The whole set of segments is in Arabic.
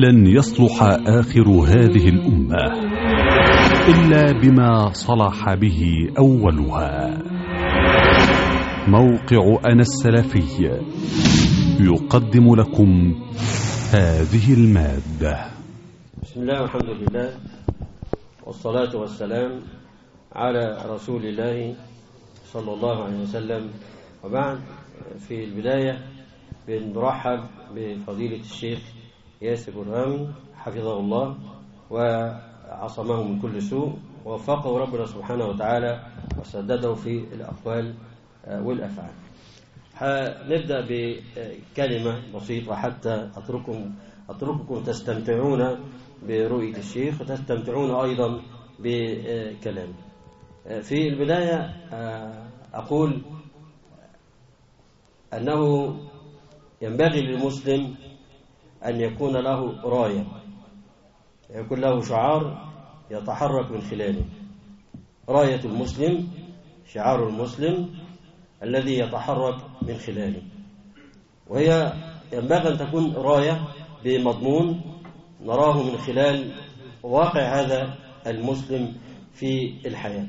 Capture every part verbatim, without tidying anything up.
لن يصلح آخر هذه الأمة إلا بما صلح به أولها. موقع أنا السلفي يقدم لكم هذه المادة. بسم الله والحمد لله والصلاة والسلام على رسول الله صلى الله عليه وسلم، وبعد. في البداية بنرحب بفضيلة الشيخ ياسر برهامي حفظه الله وعصمه من كل سوء، ووفقه ربنا سبحانه وتعالى وسدده في الأقوال والأفعال. هنبدأ بكلمة بسيطة حتى أترككم أترككم تستمتعون برؤية الشيخ وتستمتعون أيضا بكلامه. في البداية أقول أنه ينبغي للمسلم أن يكون له راية، يكون له شعار يتحرك من خلاله. راية المسلم، شعار المسلم الذي يتحرك من خلاله، وهي ينبغي أن تكون راية بمضمون نراه من خلال واقع هذا المسلم في الحياة.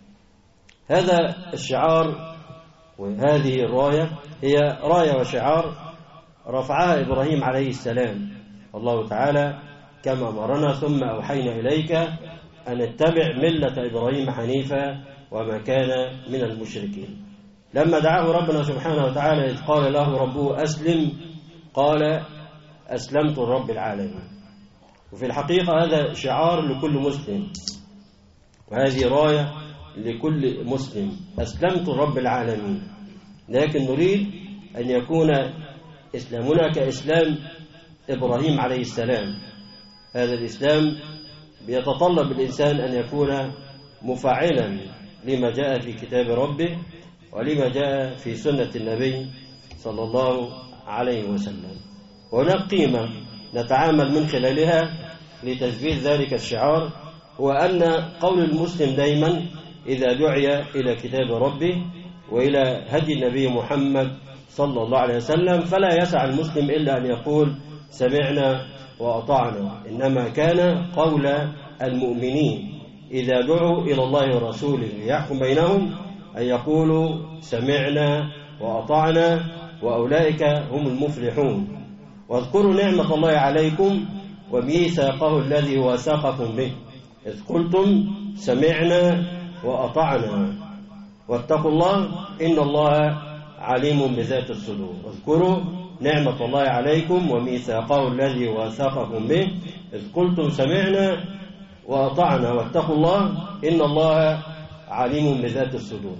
هذا الشعار وهذه الراية هي راية وشعار رفعها إبراهيم عليه السلام، الله تعالى كما أمرنا ثم أوحينا إليك أن اتبع ملة إبراهيم حنيفا وما كان من المشركين. لما دعاه ربنا سبحانه وتعالى إذ قال له ربه أسلم قال أسلمت لرب العالمين. وفي الحقيقة هذا شعار لكل مسلم، وهذه راية لكل مسلم، أسلمت لرب العالمين. لكن نريد أن يكون إسلامنا كإسلام إبراهيم عليه السلام. هذا الإسلام بيتطلب الإنسان أن يكون مفاعلا لما جاء في كتاب ربه ولما جاء في سنة النبي صلى الله عليه وسلم. وهناك قيمة نتعامل من خلالها لتثبيت ذلك الشعار، هو أن قول المسلم دائما إذا دعي إلى كتاب ربه وإلى هدي النبي محمد صلى الله عليه وسلم فلا يسع المسلم إلا أن يقول سمعنا وأطعنا، إنما كان قول المؤمنين إذا دعوا إلى الله ورسوله ليحكم بينهم أن يقولوا سمعنا وأطعنا وأولئك هم المفلحون. واذكروا نعمة الله عليكم وميثاقه الذي وثقكم به إذ قلتم سمعنا وأطعنا واتقوا الله إن الله عليم بذات الصدور. واذكروا نعمة الله عليكم وميثاقه الذي وثقكم به إذ قلتم سمعنا وأطعنا واتقوا الله إن الله عليم بذات الصدور.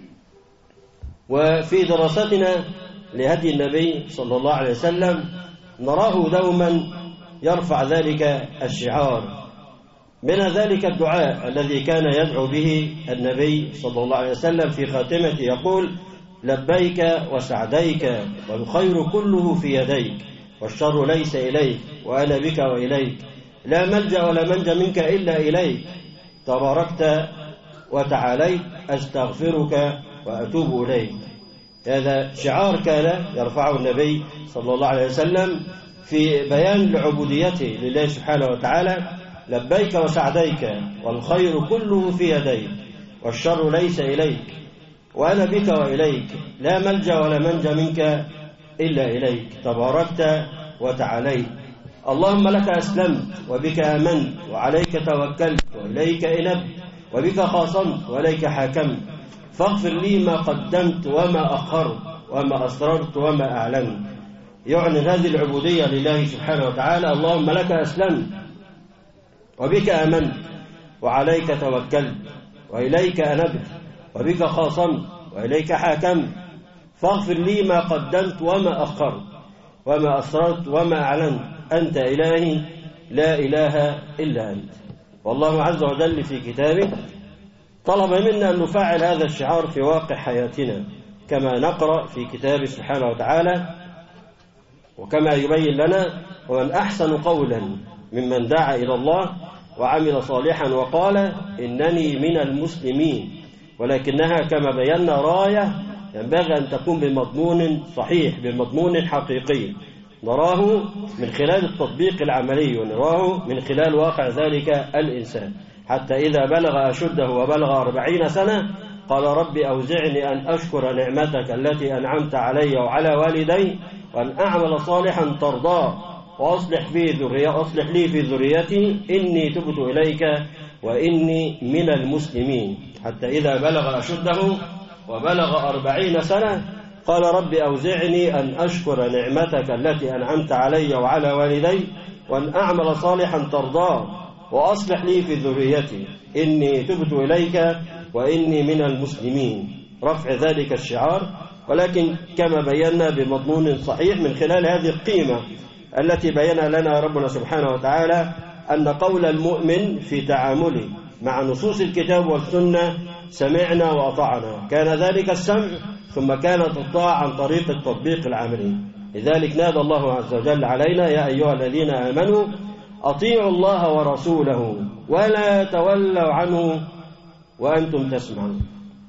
وفي دراستنا لهدي النبي صلى الله عليه وسلم نراه دوما يرفع ذلك الشعار، من ذلك الدعاء الذي كان يدعو به النبي صلى الله عليه وسلم في خاتمته يقول لبيك وسعديك والخير كله في يديك والشر ليس إليك وأنا بك وإليك لا ملجأ ولا منجا منك إلا إليك تباركت وتعاليت أستغفرك وأتوب إليك. هذا شعار كان يرفعه النبي صلى الله عليه وسلم في بيان لعبوديته لله سبحانه وتعالى. لبيك وسعديك والخير كله في يديك والشر ليس إليك وأنا بك وإليك لا ملجأ ولا منجا منك إلا إليك تباركت وتعاليت. اللهم لك أسلمت وبك آمنت وعليك توكلت وإليك إنبت وبك خاصمت وإليك حاكمت فاغفر لي ما قدمت وما أخرت وما أسررت وما أعلنت. يعني هذه العبودية لله سبحانه وتعالى. اللهم لك أسلمت وبك آمنت وعليك توكلت وإليك أنبت وبك خاصمت وإليك حاكمت فاغفر لي ما قدمت وما أخرت وما أسررت وما أعلنت أنت إلهي لا إله إلا أنت. والله عز وجل في كتابه طلب منا أن نفعل هذا الشعار في واقع حياتنا كما نقرأ في كتابه سبحانه وتعالى وكما يبين لنا ومن أحسن قولا ممن دعا إلى الله وعمل صالحا وقال إنني من المسلمين. ولكنها كما بينا راية ينبغي أن تكون بمضمون صحيح، بمضمون حقيقي نراه من خلال التطبيق العملي ونراه من خلال واقع ذلك الإنسان، حتى إذا بلغ أشده وبلغ أربعين سنة قال رب أوزعني أن أشكر نعمتك التي أنعمت علي وعلى والدي وأن أعمل صالحا ترضاه وأصلح في ذرية أصلح لي في ذريتي إني تبت إليك وإني من المسلمين. حتى إذا بلغ أشده وبلغ أربعين سنة قال رب أوزعني أن أشكر نعمتك التي أنعمت علي وعلى والدي وأن أعمل صالحا ترضاه وأصلح لي في ذريتي إني تبت إليك وإني من المسلمين. رفع ذلك الشعار، ولكن كما بينا بمضمون صحيح من خلال هذه القيمة التي بين لنا ربنا سبحانه وتعالى أن قول المؤمن في تعامله مع نصوص الكتاب والسنة سمعنا وأطعنا، كان ذلك السمع ثم كانت الطاعة عن طريق التطبيق العملي. لذلك نادى الله عز وجل علينا يا أيها الذين آمنوا أطيعوا الله ورسوله ولا تولوا عنه وأنتم تسمعون،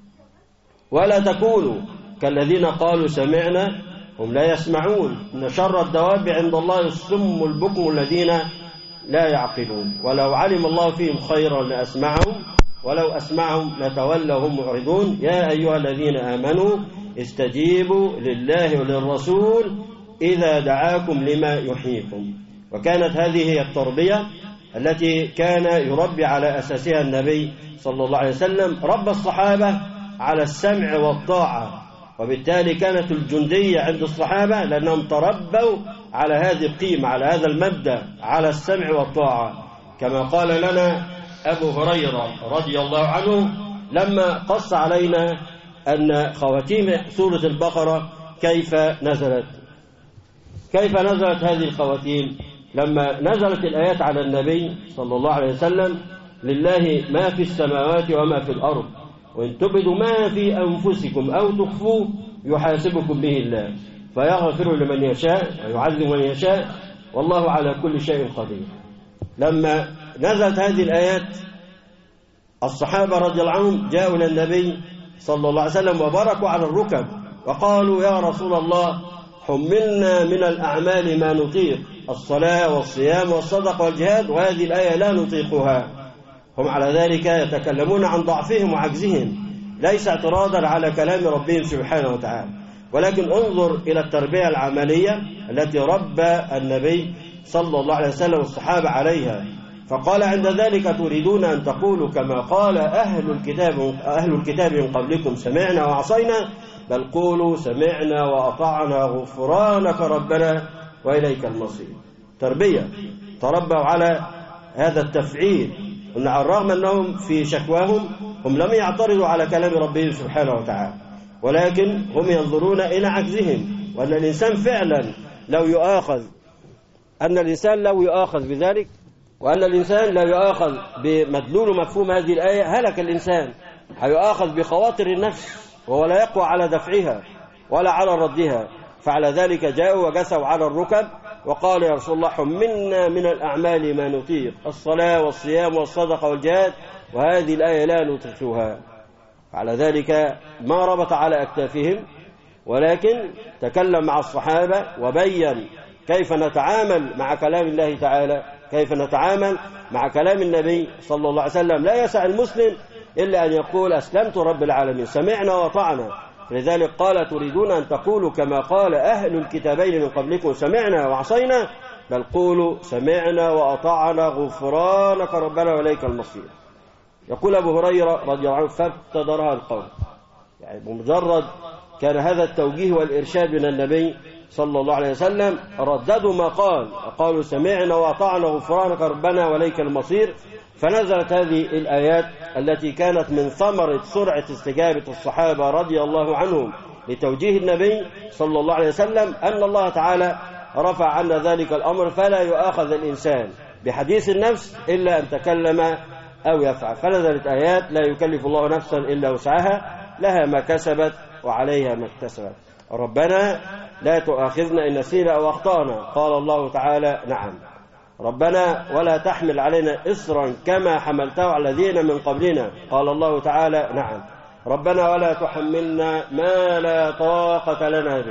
ولا تكونوا كالذين قالوا سمعنا هم لا يسمعون، إن شر الدواب عند الله الصم البكم الذين لا يعقلون، ولو علم الله فيهم خيرا لأسمعهم ولو أسمعهم لتولوا هم معرضون. يا أيها الذين آمنوا استجيبوا لله وللرسول إذا دعاكم لما يحييكم. وكانت هذه هي التربية التي كان يربي على أساسها النبي صلى الله عليه وسلم، رب الصحابة على السمع والطاعة، وبالتالي كانت الجندية عند الصحابة لأنهم تربوا على هذه القيمة، على هذا المبدأ، على السمع والطاعة، كما قال لنا أبو هريرة رضي الله عنه لما قص علينا أن خواتيم سورة البقرة كيف نزلت. كيف نزلت هذه الخواتيم؟ لما نزلت الآيات على النبي صلى الله عليه وسلم لله ما في السماوات وما في الأرض وإن تبدوا ما في أنفسكم أو تخفوه يحاسبكم به الله فيغفر لمن يشاء ويعذب من يشاء والله على كل شيء قدير. لما نزلت هذه الآيات الصحابة رضي الله عنهم جاءوا إلى النبي صلى الله عليه وسلم وبركوا على الركب وقالوا يا رسول الله حملنا من الأعمال ما نطيق، الصلاة والصيام والصدق والجهاد، وهذه الآية لا نطيقها. هم على ذلك يتكلمون عن ضعفهم وعجزهم، ليس اعتراضا على كلام ربهم سبحانه وتعالى، ولكن انظر إلى التربية العملية التي ربى النبي صلى الله عليه وسلم والصحابة عليها. فقال عند ذلك تريدون أن تقولوا كما قال أهل الكتاب أهل الكتاب من قبلكم سمعنا وعصينا، بل قولوا سمعنا وأطعنا غفرانك ربنا وإليك المصير. تربية تربوا على هذا التفعيل، وأن على الرغم أنهم في شكواهم هم لم يعترضوا على كلام ربهم سبحانه وتعالى، ولكن هم ينظرون إلى عجزهم، وأن الإنسان فعلا لو يؤاخذ أن الإنسان لو يؤاخذ بذلك، وأن الإنسان لا يؤاخذ بمدلول مفهوم هذه الآية هلك الإنسان، هيؤاخذ بخواطر النفس وهو لا يقوى على دفعها ولا على ردها. فعلى ذلك جاءوا وجسوا على الركب وقال يا رسول الله حملنا من الأعمال ما نطيق، الصلاة والصيام والصدقة والجهاد، وهذه الآية لا نطيقها. على ذلك ما ربط على أكتافهم، ولكن تكلم مع الصحابة وبين كيف نتعامل مع كلام الله تعالى، كيف نتعامل مع كلام النبي صلى الله عليه وسلم. لا يسع المسلم إلا أن يقول أسلمت رب العالمين سمعنا وطعنا. لذلك قال تريدون أن تقولوا كما قال أهل الكتابين من قبلكم سمعنا وعصينا، بل قولوا سمعنا وأطعنا غفرانك ربنا وإليك المصير. يقول أبو هريرة رضي الله عنه فابتدرها القوم، يعني بمجرد كان هذا التوجيه والإرشاد من النبي صلى الله عليه وسلم رددوا ما قال، قالوا سمعنا وأطعنا غفرانك ربنا وإليك المصير. فنزلت هذه الآيات التي كانت من ثمرة سرعة استجابة الصحابة رضي الله عنهم لتوجيه النبي صلى الله عليه وسلم، أن الله تعالى رفع عنا ذلك الأمر، فلا يؤاخذ الإنسان بحديث النفس إلا أن تكلم أو يفعل. فنزلت آيات لا يكلف الله نفسا إلا وسعها، لها ما كسبت وعليها ما اكتسبت. ربنا لا تؤاخذنا إن نسينا أو أخطأنا، قال الله تعالى نعم. ربنا ولا تحمل علينا إصرا كما حملته على الذين من قبلنا، قال الله تعالى نعم. ربنا ولا تحملنا ما لا طاقة لنا به،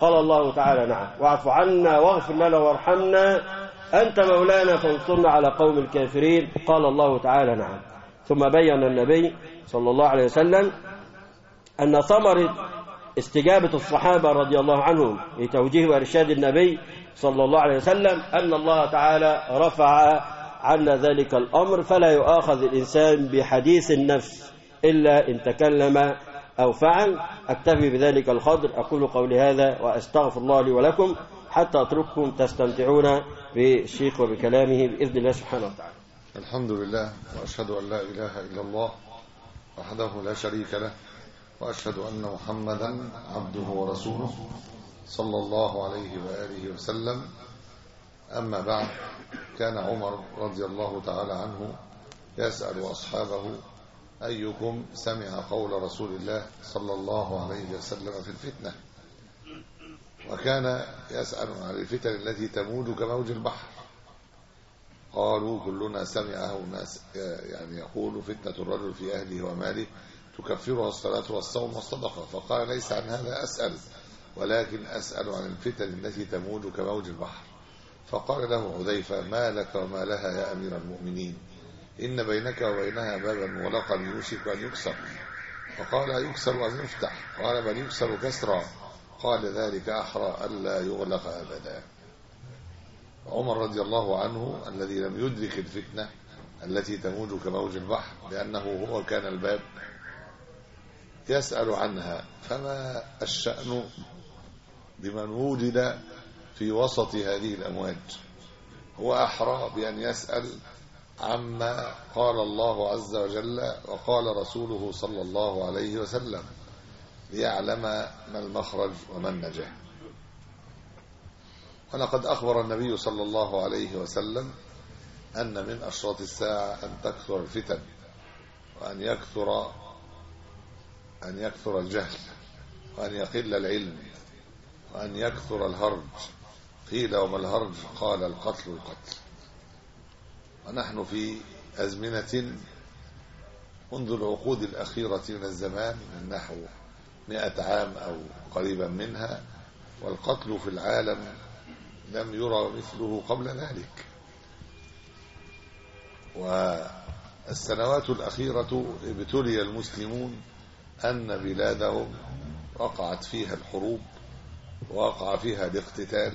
قال الله تعالى نعم. واعف عنا واغفر لنا وارحمنا أنت مولانا فانصرنا على قوم الكافرين قال الله تعالى نعم. ثم بين النبي صلى الله عليه وسلم أن ثمرة استجابة الصحابة رضي الله عنهم لتوجيه وإرشاد النبي صلى الله عليه وسلم أن الله تعالى رفع عنا ذلك الأمر، فلا يؤاخذ الإنسان بحديث النفس إلا إن تكلم أو فعل. أكتفي بذلك القدر، أقول قولي هذا وأستغفر الله لي ولكم حتى أترككم تستمتعون بالشيخ وبكلامه بإذن الله سبحانه وتعالى. الحمد لله، وأشهد أن لا إله إلا الله وحده لا شريك له، وأشهد أن محمدا عبده ورسوله صلى الله عليه وآله وسلم. أما بعد، كان عمر رضي الله تعالى عنه يسأل أصحابه أيكم سمع قول رسول الله صلى الله عليه وسلم في الفتنة، وكان يسأل عن الفتن التي تموج كموج البحر. قالوا كلنا سمعه الناس، يعني يقول فتنة الرجل في أهله وماله تكفرها الصلاة والصوم والصدقة. فقال ليس عن هذا أسأل، ولكن أسأل عن الفتن التي تموج كموج البحر. فقال له حذيفة ما لك وما لها يا أمير المؤمنين؟ إن بينك وبينها بابا مغلقا يوشك أن يكسر. فقال يكسر أن يفتح؟ قال بل يكسر كسرا. قال ذلك أحرى ألا يغلق أبدا. عمر رضي الله عنه الذي لم يدرك الفتنة التي تموج كموج البحر لأنه هو كان الباب يسأل عنها، فما الشأن بمن وجد في وسط هذه الأمواج؟ هو أحرى بأن يسأل عما قال الله عز وجل وقال رسوله صلى الله عليه وسلم ليعلم ما المخرج وما النجاة. ولقد أخبر النبي صلى الله عليه وسلم أن من أشراط الساعة أن تكثر الفتن، وأن يكثر أن يكثر الجهل، وأن يقل العلم، وأن يكثر الهرج. قيل وما الهرج؟ قال القتل القتل. ونحن في أزمنة منذ العقود الأخيرة من الزمان من نحو مئة عام أو قريبا منها، والقتل في العالم لم يرى مثله قبل ذلك. والسنوات الأخيرة ابتلي المسلمون أن بلادهم وقعت فيها الحروب، ووقع فيها الاقتتال،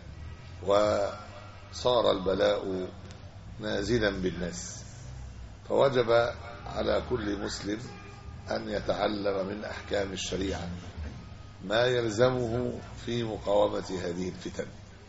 وصار البلاء نازلا بالناس. فوجب على كل مسلم أن يتعلم من أحكام الشريعة ما يلزمه في مقاومة هذه الفتن،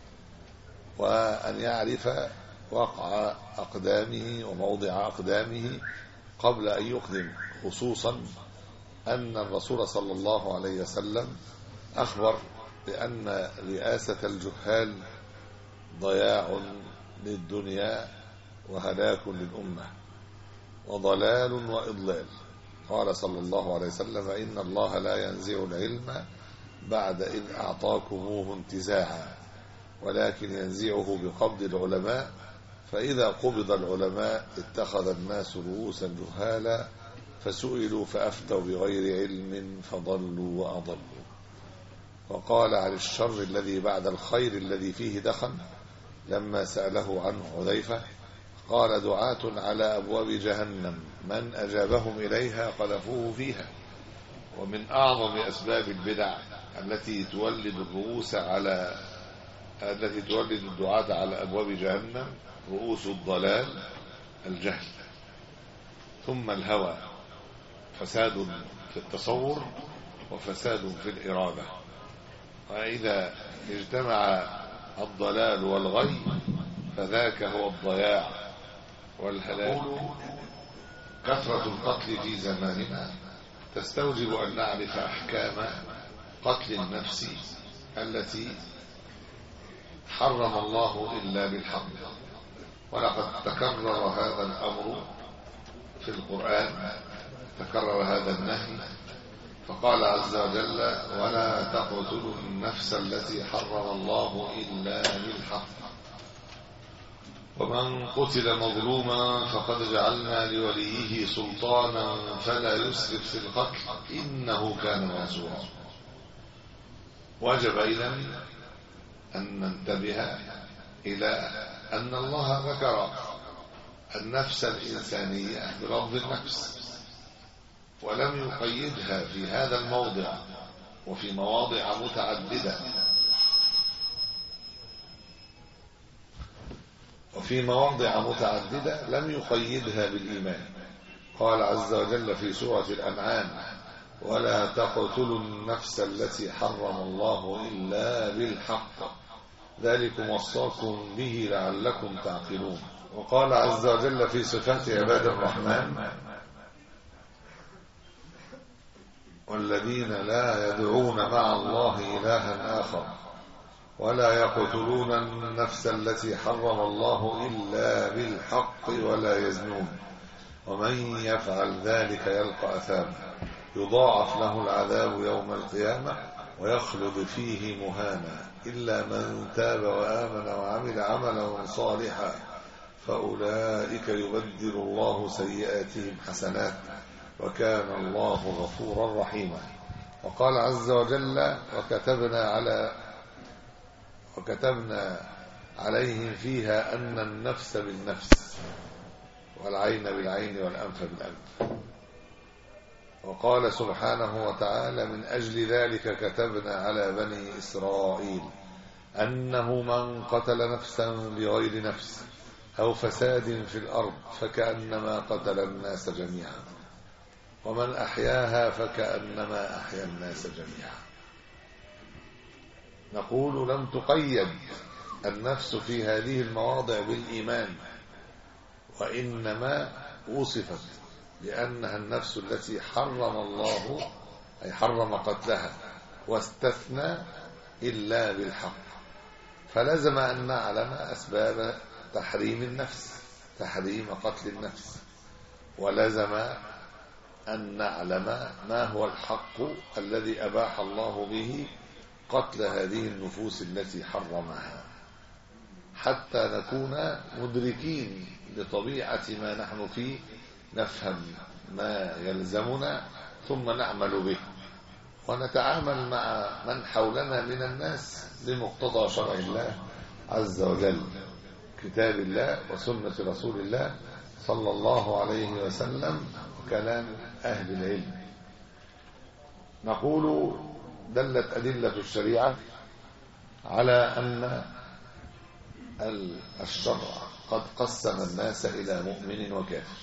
وأن يعرف وقع أقدامه وموضع أقدامه قبل أن يقدم، خصوصا أن الرسول صلى الله عليه وسلم أخبر بأن رئاسة الجهال ضياع للدنيا وهلاك للأمة وضلال وإضلال. قال صلى الله عليه وسلم إن الله لا ينزع العلم بعد إذ أعطاكموه انتزاعا، ولكن ينزعه بقبض العلماء، فإذا قبض العلماء اتخذ الناس رؤوسا جهالا فسئلوا فأفتوا بغير علم فضلوا وأضلوا. وقال عن الشر الذي بعد الخير الذي فيه دخن لما سأله عنه حذيفة قال دعاة على أبواب جهنم من أجابهم إليها قذفوه فيها. ومن أعظم أسباب البدع التي تولد الرؤوس على التي تولد الدعاة على أبواب جهنم رؤوس الضلال الجهل، ثم الهوى، فساد في التصور وفساد في الإرادة. وإذا اجتمع الضلال والغي فذاك هو الضياع والهلاك. كثرة القتل في زماننا تستوجب أن نعرف أحكام قتل النفس التي حرم الله إلا بالحق. ولقد تكرر هذا الأمر في القرآن، تكرر هذا النهي، فقال عز وجل ولا تقتلوا النفس التي حرم الله إلا بالحق ومن قتل مظلوما فقد جعلنا لوليه سلطانا فلا يسرف في القتل إنه كان منصورا. وجب إذن أن ننتبه إلى أن الله ذكر النفس الإنسانية بلفظ النفس ولم يقيدها في هذا الموضع وفي مواضع متعددة وفي مواضع متعددة لم يقيدها بالإيمان. قال عز وجل في سورة الأنعام: ولا تقتلوا النفس التي حرم الله إلا بالحق ذلكم وصاكم به لعلكم تعقلون. وقال عز وجل في صفات عباد الرحمن: والذين لا يدعون مع الله إلها آخر ولا يقتلون النفس التي حرم الله إلا بالحق ولا يزنون ومن يفعل ذلك يلقى أثاما يضاعف له العذاب يوم القيامة ويخلد فيه مهانا إلا من تاب وآمن وعمل عملا صالحا فأولئك يبدل الله سيئاتهم حسنات وكان الله غفورا رحيما. وقال عز وجل: وكتبنا على وكتبنا عليهم فيها أن النفس بالنفس والعين بالعين والأنف بالأنف. وقال سبحانه وتعالى: من أجل ذلك كتبنا على بني إسرائيل أنه من قتل نفسا بغير نفس أو فساد في الأرض فكأنما قتل الناس جميعا ومن أحياها فكأنما أحيا الناس جميعا. نقول: لم تقيد النفس في هذه المواضع بالإيمان وإنما وصفت لأنها النفس التي حرم الله أي حرم قتلها واستثنى إلا بالحق، فلزم أن نعلم أسباب تحريم النفس تحريم قتل النفس ولزم أن نعلم ما هو الحق الذي أباح الله به قتل هذه النفوس التي حرمها حتى نكون مدركين لطبيعة ما نحن فيه، نفهم ما يلزمنا ثم نعمل به ونتعامل مع من حولنا من الناس بمقتضى شرع الله عز وجل، كتاب الله وسنة رسول الله صلى الله عليه وسلم وكلام أهل العلم. نقول: دلت أدلة الشريعة على أن الشرع قد قسم الناس إلى مؤمن وكافر،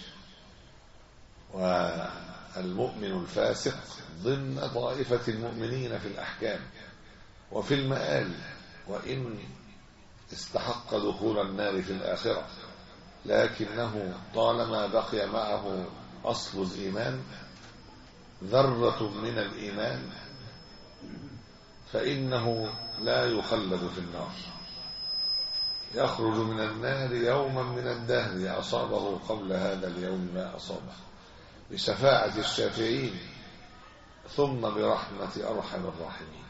والمؤمن الفاسق ضمن طائفة المؤمنين في الأحكام وفي المآل، وإن استحق دخول النار في الآخرة لكنه طالما بقي معه أصل الإيمان ذرة من الإيمان فإنه لا يخلد في النار، يخرج من النار يوما من الدهر أصابه قبل هذا اليوم ما أصابه بشفاعة الشافعين ثم برحمة أرحم الراحمين.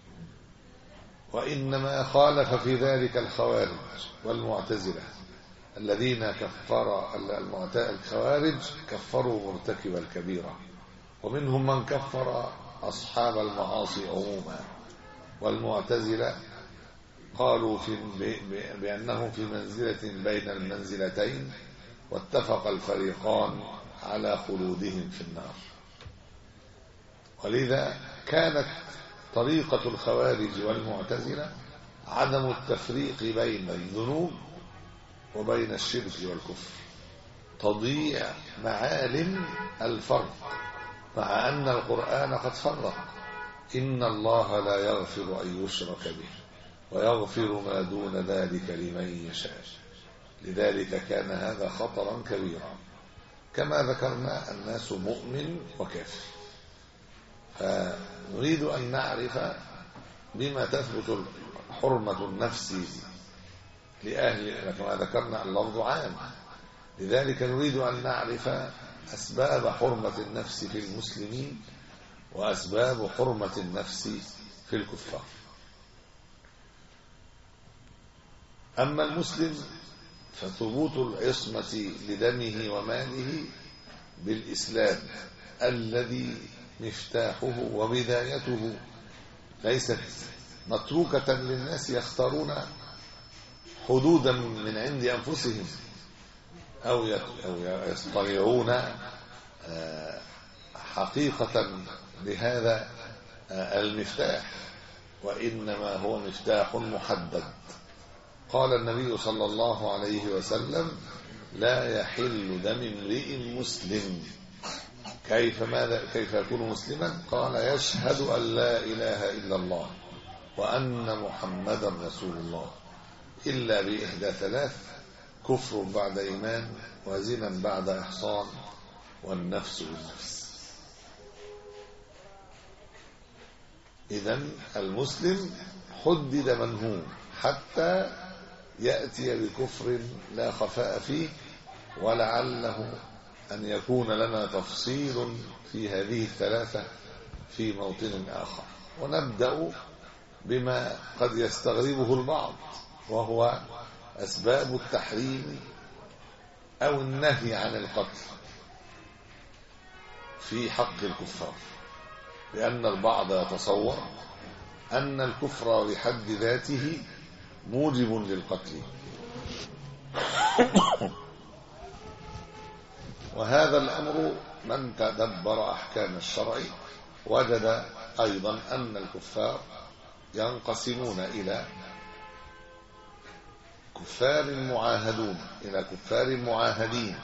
وإنما خالف في ذلك الخوارج والمعتزلة الذين كفر الخوارج كفروا مرتكب الكبيرة، ومنهم من كفر أصحاب المعاصي عموما، والمعتزلة قالوا في بأنهم في منزلة بين المنزلتين واتفق الفريقان على خلودهم في النار. ولذا كانت طريقة الخوارج والمعتزلة عدم التفريق بين الذنوب وبين الشرك والكفر، تضييع معالم الفرق، مع أن القرآن قد فرق: إن الله لا يغفر أن يشرك به ويغفر ما دون ذلك لمن يشاء. لذلك كان هذا خطرا كبيرا. كما ذكرنا الناس مؤمن وكافر، فنريد أن نعرف بما تثبت حرمة النفس لأهل، كما ذكرنا اللفظ عام، لذلك نريد أن نعرف أسباب حرمة النفس في المسلمين وأسباب حرمة النفس في الكفار. أما المسلم فثبوت العصمة لدمه وماله بالإسلام الذي مفتاحه وبدايته ليست متروكة للناس يختارون حدودا من عند أنفسهم أو يصطنعون حقيقة بهذا المفتاح، وإنما هو مفتاح محدد. قال النبي صلى الله عليه وسلم: لا يحل دم امرئ مسلم. كيف ماذا كيف يكون مسلما؟ قال: يشهد أن لا إله إلا الله وأن محمدا رسول الله، إلا بإحدى ثلاث: كفر بعد إيمان، وزنا بعد إحصان، والنفس بالنفس. إذن المسلم حدد من هو حتى يأتي بكفر لا خفاء فيه، ولعله أن يكون لنا تفصيل في هذه الثلاثة في موطن آخر. ونبدأ بما قد يستغربه البعض، وهو أسباب التحريم أو النهي عن القتل في حق الكفار، لأن البعض يتصور أن الكفر بحد ذاته موجب للقتل، وهذا الأمر من تدبر أحكام الشرع وجد أيضا أن الكفار ينقسمون إلى كفار معاهدون إلى كفار معاهدين.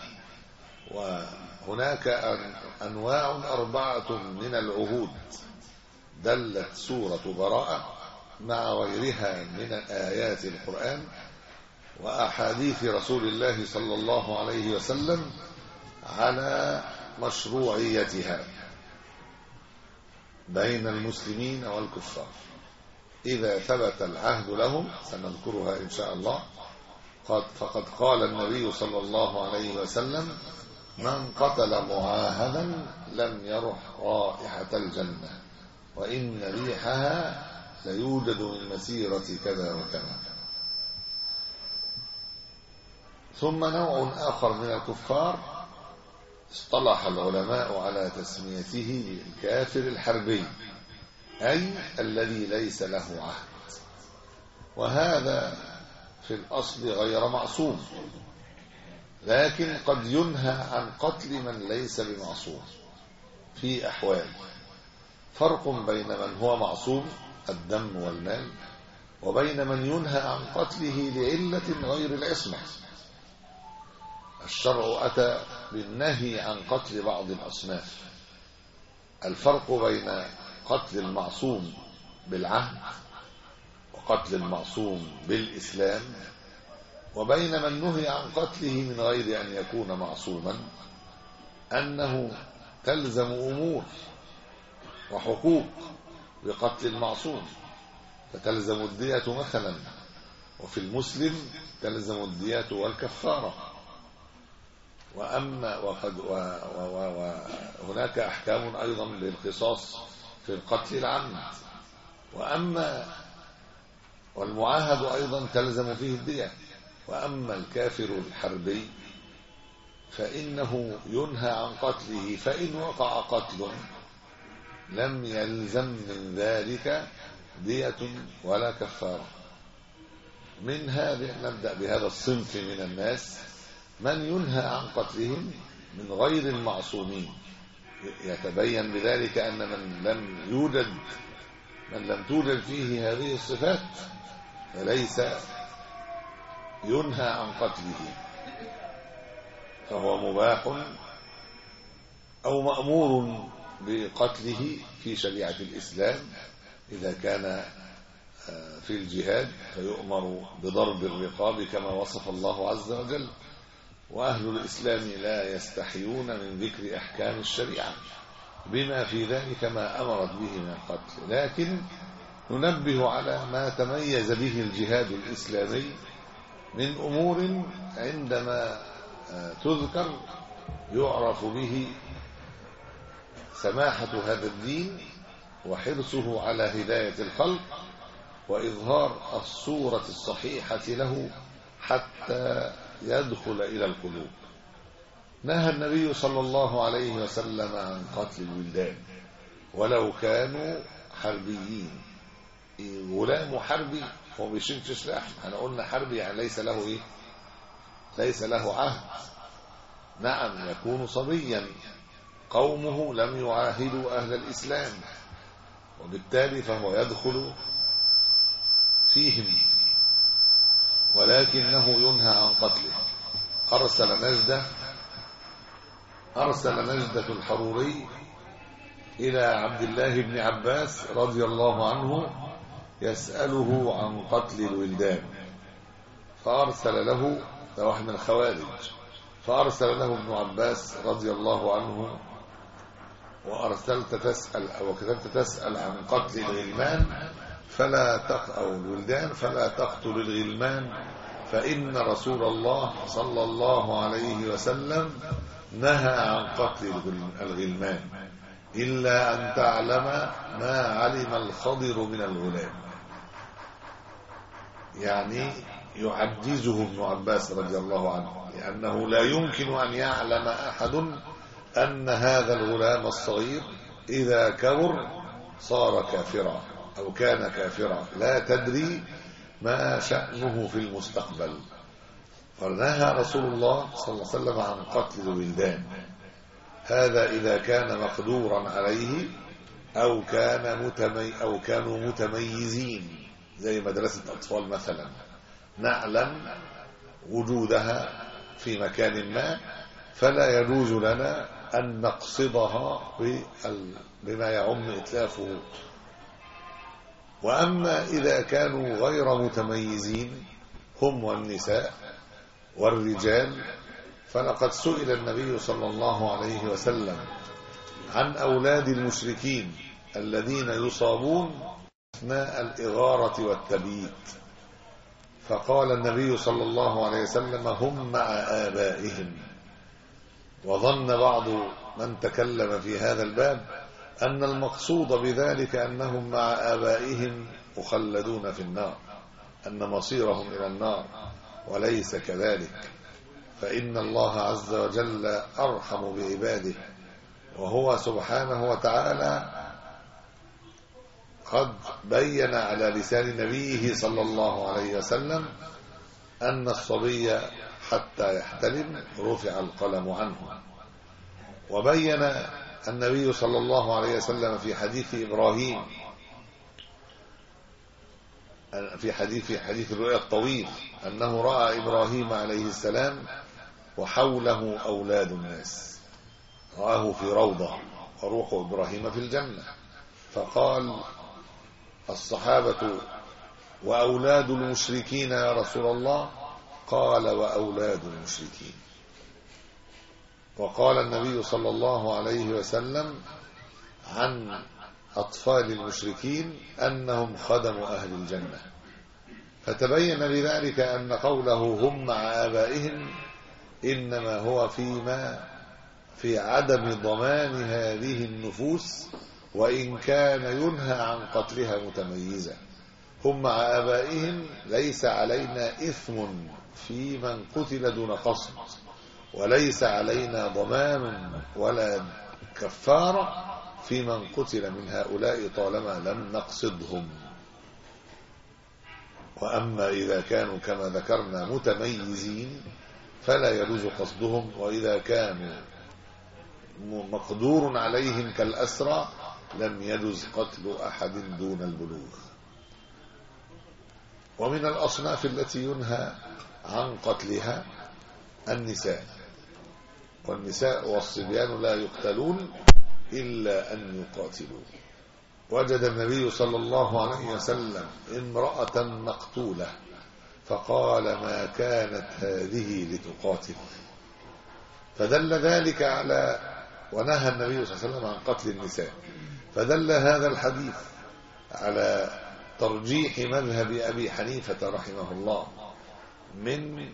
وهناك أنواع أربعة من العهود دلت سورة براءة مع غيرها من آيات القرآن وأحاديث رسول الله صلى الله عليه وسلم على مشروعيتها بين المسلمين والكفار إذا ثبت العهد لهم، سنذكرها إن شاء الله. قد فقد قال النبي صلى الله عليه وسلم: من قتل معاهدا لم يرح رائحة الجنة، وإن ريحها ليوجد من مسيرة كذا وكذا. ثم نوع آخر من الكفار اصطلح العلماء على تسميته الكافر الحربي، أي الذي ليس له عهد، وهذا في الأصل غير معصوم، لكن قد ينهى عن قتل من ليس بمعصوم في أحوال. فرق بين من هو معصوم الدم والمال وبين من ينهى عن قتله لعلة غير العصمة. الشرع أتى بالنهي عن قتل بعض الأصناف. الفرق بين قتل المعصوم بالعهد وقتل المعصوم بالإسلام وبين من نهي عن قتله من غير أن يكون معصوما أنه تلزم أمور وحقوق بقتل المعصوم، فتلزم الدية مثلا، وفي المسلم تلزم الدية والكفارة. وأما وقد وهناك أحكام أيضا بالقصاص في القتل العمد. وأما والمعاهد أيضا تلزم فيه الدية. وأما الكافر الحربي فإنه ينهى عن قتله، فإن وقع قتل لم يلزم من ذلك دية ولا كفارة. من هذا نبدأ بهذا الصنف من الناس من ينهى عن قتلهم من غير المعصومين. يتبين بذلك أن من لم يوجد من لم توجد فيه هذه الصفات فليس ينهى عن قتله، فهو مباح أو مأمور بقتله في شريعة الإسلام. إذا كان في الجهاد فيؤمر بضرب الرقاب كما وصف الله عز وجل. وأهل الإسلام لا يستحيون من ذكر أحكام الشريعة بما في ذلك ما أمرت به من القتل، لكن ننبه على ما تميز به الجهاد الإسلامي من أمور عندما تذكر يعرف به سماحة هذا الدين وحرصه على هداية الخلق وإظهار الصورة الصحيحة له حتى يدخل إلى القلوب. نهى النبي صلى الله عليه وسلم عن قتل الولدان ولو كانوا حربيين غلام حربي هو ما بيشيلش سلاح. احنا قلنا حربي يعني ليس له ايه؟ ليس له عهد. نعم يكون صبيا قومه لم يعاهدوا أهل الإسلام، وبالتالي فهو يدخل فيهم، ولكنه ينهى عن قتله. أرسل نجدة أرسل نجدة الحروري إلى عبد الله بن عباس رضي الله عنه يسأله عن قتل الولدان، فأرسل له، ده واحد من الخوارج، فأرسل له ابن عباس رضي الله عنه: وأرسلت تسأل أو كتبت تسأل عن قتل الغلمان فلا تق أو الولدان فلا تقتل الغلمان، فإن رسول الله صلى الله عليه وسلم نهى عن قتل الغلمان إلا أن تعلم ما علم الخضر من الغلام. يعني يعجزه ابن عباس رضي الله عنه، لأنه لا يمكن أن يعلم أحد أن هذا الغلام الصغير إذا كبر صار كافرا أو كان كافرا، لا تدري ما شأنه في المستقبل. فنهى رسول الله صلى الله عليه وسلم عن قتل الولدان، هذا إذا كان مقدورا عليه أو كان متمي أو كانوا متميزين، زي مدرسة أطفال مثلا نعلم وجودها في مكان ما، فلا يجوز لنا أن نقصدها بما يعم إتلافه. وأما إذا كانوا غير متميزين هم والنساء والرجال، فلقد سئل النبي صلى الله عليه وسلم عن أولاد المشركين الذين يصابون أثناء الإغارة والتبييت، فقال النبي صلى الله عليه وسلم: هم مع آبائهم. وظن بعض من تكلم في هذا الباب أن المقصود بذلك أنهم مع آبائهم مخلدون في النار، أن مصيرهم إلى النار، وليس كذلك، فإن الله عز وجل أرحم بعباده، وهو سبحانه وتعالى قد بين على لسان نبيه صلى الله عليه وسلم أن الصبي حتى يحتلم رفع القلم عنه. وبين النبي صلى الله عليه وسلم في حديث إبراهيم، في حديث في حديث الرؤيا الطويل، أنه رأى إبراهيم عليه السلام وحوله أولاد الناس، رآه في روضة وروح إبراهيم في الجنة، فقال الصحابة: وأولاد المشركين يا رسول الله؟ قال: وأولاد المشركين. وقال النبي صلى الله عليه وسلم عن أطفال المشركين أنهم خدم أهل الجنة، فتبين بذلك أن قوله هم مع آبائهم إنما هو فيما في عدم ضمان هذه النفوس، وإن كان ينهى عن قتلها متميزة. هم مع آبائهم ليس علينا إثم في من قتل دون قصد، وليس علينا ضمان ولا كفارة في من قتل من هؤلاء طالما لم نقصدهم. وأما إذا كانوا كما ذكرنا متميزين فلا يجوز قصدهم، وإذا كانوا مقدور عليهم كالأسرى لم يجوز قتل أحد دون البلوغ. ومن الأصناف التي ينهى عن قتلها النساء، والنساء والصبيان لا يقتلون إلا أن يقاتلوا. وجد النبي صلى الله عليه وسلم امرأة مقتولة فقال: ما كانت هذه لتقاتل، فدل ذلك على، ونهى النبي صلى الله عليه وسلم عن قتل النساء، فدل هذا الحديث على ترجيح مذهب أبي حنيفة رحمه الله من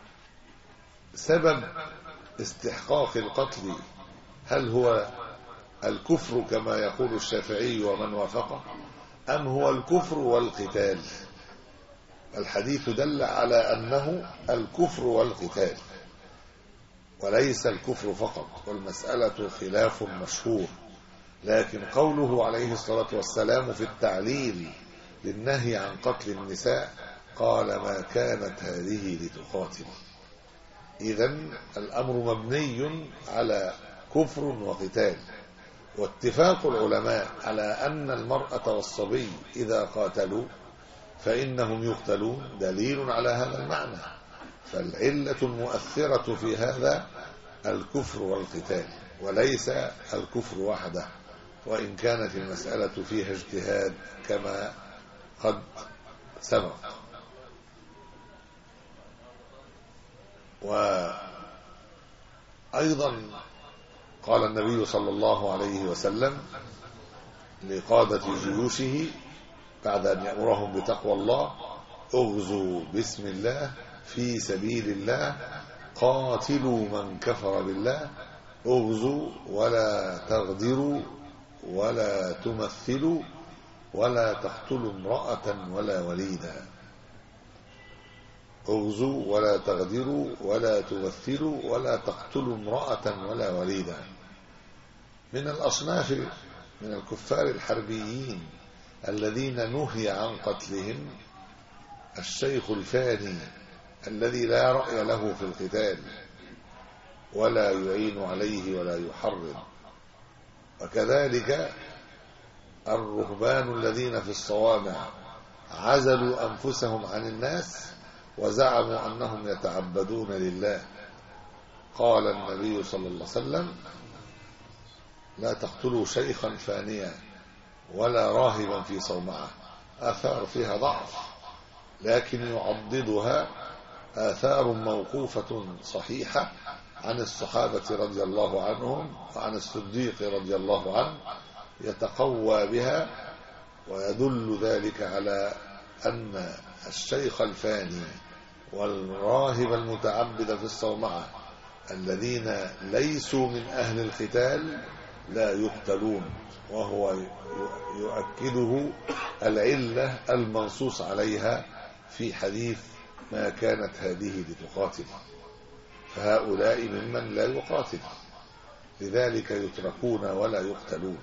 سبب استحقاق القتل، هل هو الكفر كما يقول الشافعي ومن وافقه، أم هو الكفر والقتال؟ الحديث دل على أنه الكفر والقتال وليس الكفر فقط، والمسألة خلاف مشهور. لكن قوله عليه الصلاة والسلام في التعليل للنهي عن قتل النساء قال ما كانت هذه لتقاتل. إذن الأمر مبني على كفر وقتال، واتفاق العلماء على أن المرأة والصبي إذا قاتلوا فإنهم يقتلون دليل على هذا المعنى. فالعلة المؤثرة في هذا الكفر والقتال وليس الكفر وحده، وإن كانت المسألة فيها اجتهاد كما قد سبق. وأيضا قال النبي صلى الله عليه وسلم لقادة جيوشه بعد أن يأمرهم بتقوى الله: اغزوا بسم الله في سبيل الله، قاتلوا من كفر بالله، اغزوا ولا تغدروا ولا تمثلوا ولا تقتلوا امرأة ولا وليدا. اغزوا ولا تغدروا ولا تمثلوا ولا تقتلوا امرأة ولا وليدا. من الأصناف من الكفار الحربيين الذين نهي عن قتلهم الشيخ الفاني الذي لا رأي له في القتال ولا يعين عليه ولا يحرض، وكذلك الرهبان الذين في الصوامع عزلوا أنفسهم عن الناس وزعموا أنهم يتعبدون لله. قال النبي صلى الله عليه وسلم: لا تقتلوا شيخا فانيا ولا راهبا في صومعة. آثار فيها ضعف، لكن يعضدها آثار موقوفة صحيحة عن الصحابة رضي الله عنهم وعن الصديق رضي الله عنه، يتقوى بها ويدل ذلك على أن الشيخ الفاني والراهب المتعبد في الصومعة الذين ليسوا من أهل القتال لا يقتلون، وهو يؤكده العلة المنصوص عليها في حديث ما كانت هذه لتقاتل، فهؤلاء ممن لا يقاتل، لذلك يتركون ولا يقتلون.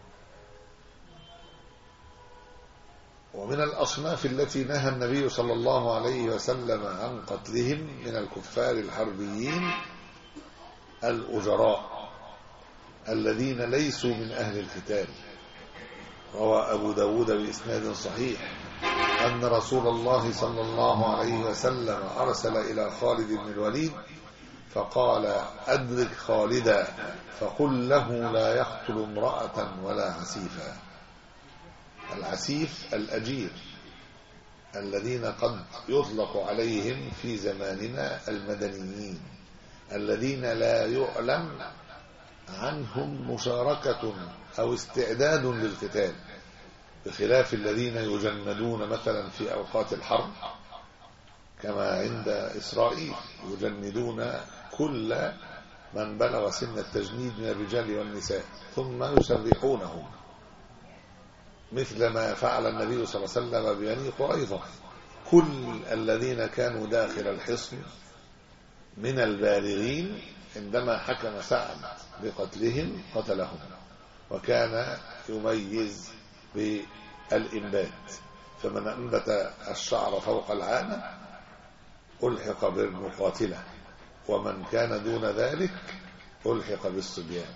ومن الأصناف التي نهى النبي صلى الله عليه وسلم عن قتلهم من الكفار الحربيين الأجراء الذين ليسوا من أهل القتال. روى أبو داود بإسناد صحيح أن رسول الله صلى الله عليه وسلم أرسل إلى خالد بن الوليد فقال: أدرك خالدا فقل له لا يقتل امرأة ولا عسيفا. العسيف الأجير الذين قد يطلق عليهم في زماننا المدنيين الذين لا يعلم عنهم مشاركة أو استعداد للقتال، بخلاف الذين يجندون مثلا في أوقات الحرب كما عند إسرائيل، يجندون كل من بلغ سن التجنيد من الرجال والنساء ثم يسرحونهم، مثل ما فعل النبي صلى الله عليه وسلم ببني قريظة. كل الذين كانوا داخل الحصن من البالغين عندما حكم سعد بقتلهم قتلهم، وكان يميز بالإنبات، فمن أنبت الشعر فوق العانة ألحق بالمقاتلة، ومن كان دون ذلك ألحق بالصبيان.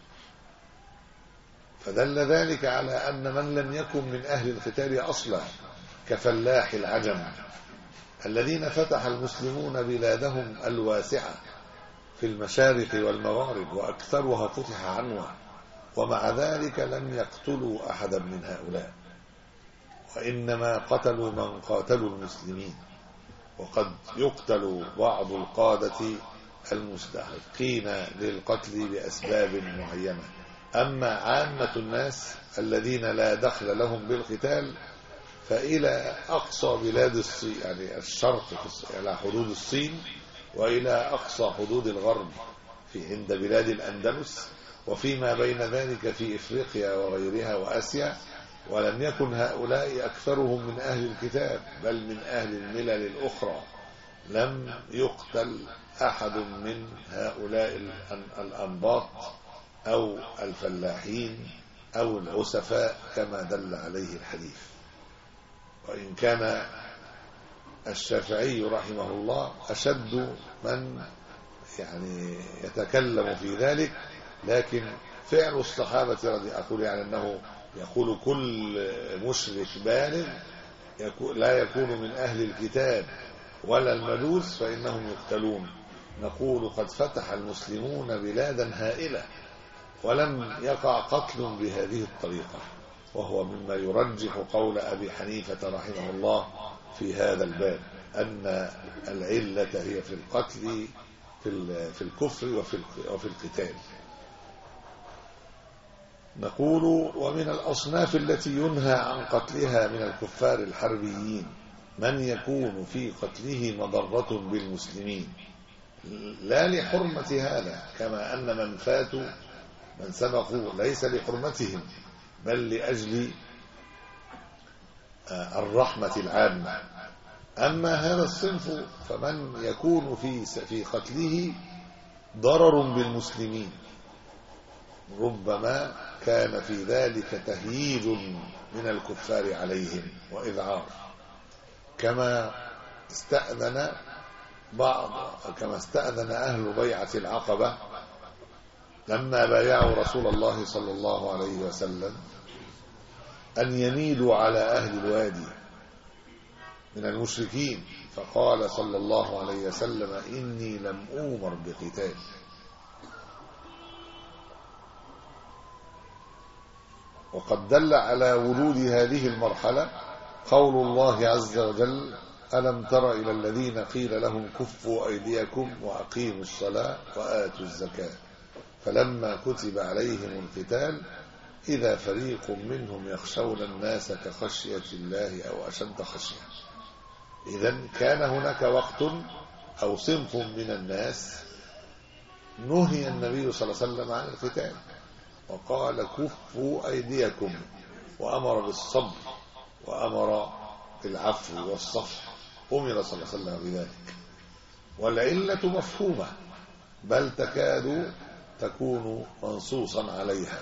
فدل ذلك على أن من لم يكن من أهل القتال أصلا كفلاح العجم الذين فتح المسلمون بلادهم الواسعة في المشارق والمغارب وأكثرها فتح عنوة، ومع ذلك لم يقتلوا أحدا من هؤلاء، وإنما قتلوا من قاتلوا المسلمين. وقد يقتل بعض القادة المستحقين للقتل بأسباب معينة، أما عامة الناس الذين لا دخل لهم بالقتال فإلى أقصى بلاد الصين، يعني الشرق على حدود الصين، وإلى أقصى حدود الغرب في عند بلاد الأندلس، وفيما بين ذلك في إفريقيا وغيرها وآسيا. ولم يكن هؤلاء أكثرهم من أهل الكتاب، بل من أهل الملل الأخرى. لم يقتل أحد من هؤلاء الأنباط أو الفلاحين أو العسفاء كما دل عليه الحديث. وإن كان الشافعي رحمه الله أشد من يعني يتكلم في ذلك، لكن فعل الصحابة رضي أقول يعني أنه يقول كل مشرك بالغ لا يكون من أهل الكتاب ولا المجوس فإنهم يقتلون. نقول قد فتح المسلمون بلادا هائلة ولم يقع قتل بهذه الطريقة، وهو مما يرجح قول أبي حنيفة رحمه الله في هذا الباب أن العلة هي في القتل في الكفر وفي القتال. نقول ومن الأصناف التي ينهى عن قتلها من الكفار الحربيين من يكون في قتله مضرة بالمسلمين لا لحرمة هذا، كما أن من فاتوا من سبقوا ليس لحرمتهم بل لأجل الرحمة العامة. أما هذا الصنف فمن يكون في في قتله ضرر بالمسلمين ربما كان في ذلك تهييج من الكفار عليهم وإذعار، كما استأذن بعض كما استأذن أهل بيعة العقبة لما بايعوا رسول الله صلى الله عليه وسلم أن يميلوا على أهل الوادي من المشركين، فقال صلى الله عليه وسلم إني لم أؤمر بقتال. وقد دل على ورود هذه المرحلة قول الله عز وجل ألم تر إلى الذين قيل لهم كفوا أيديكم وأقيموا الصلاة وآتوا الزكاة فلما كتب عليهم القتال إذا فريق منهم يخشون الناس كخشية الله أو أشد خشية. إذن كان هناك وقت أو صنف من الناس نهي النبي صلى الله عليه وسلم عن القتال وقال كفوا أيديكم وأمر بالصبر وأمر بالعفو والصفح، أمر صلى الله عليه وسلم بذلك. والعلة مفهومة بل تكاد تكون منصوصا عليها،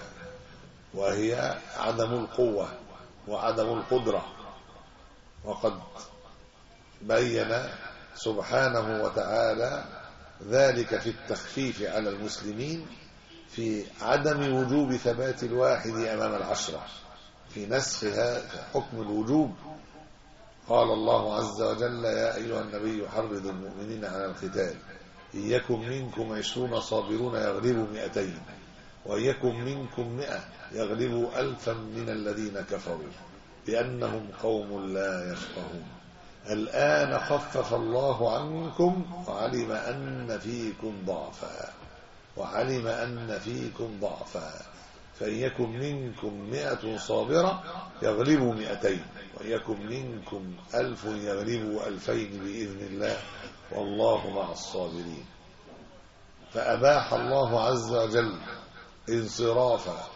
وهي عدم القوة وعدم القدرة. وقد بين سبحانه وتعالى ذلك في التخفيف على المسلمين في عدم وجوب ثبات الواحد أمام العشرة، في نسخها حكم الوجوب. قال الله عز وجل يا أيها النبي حرض المؤمنين على القتال إن يكن منكم عشرون صابرون يغلبوا مئتين وإن يكن منكم مئة يغلبوا ألفا من الذين كفروا بأنهم قوم لا يفقهون. الآن خفف الله عنكم وعلم أن فيكم ضعفا وعلم أن فيكم ضعفا فإن يكن منكم مئة صابرة يغلبوا مئتين وإن يكن منكم ألف يغلبوا ألفين بإذن الله والله مع الصابرين. فأباح الله عز وجل انصراف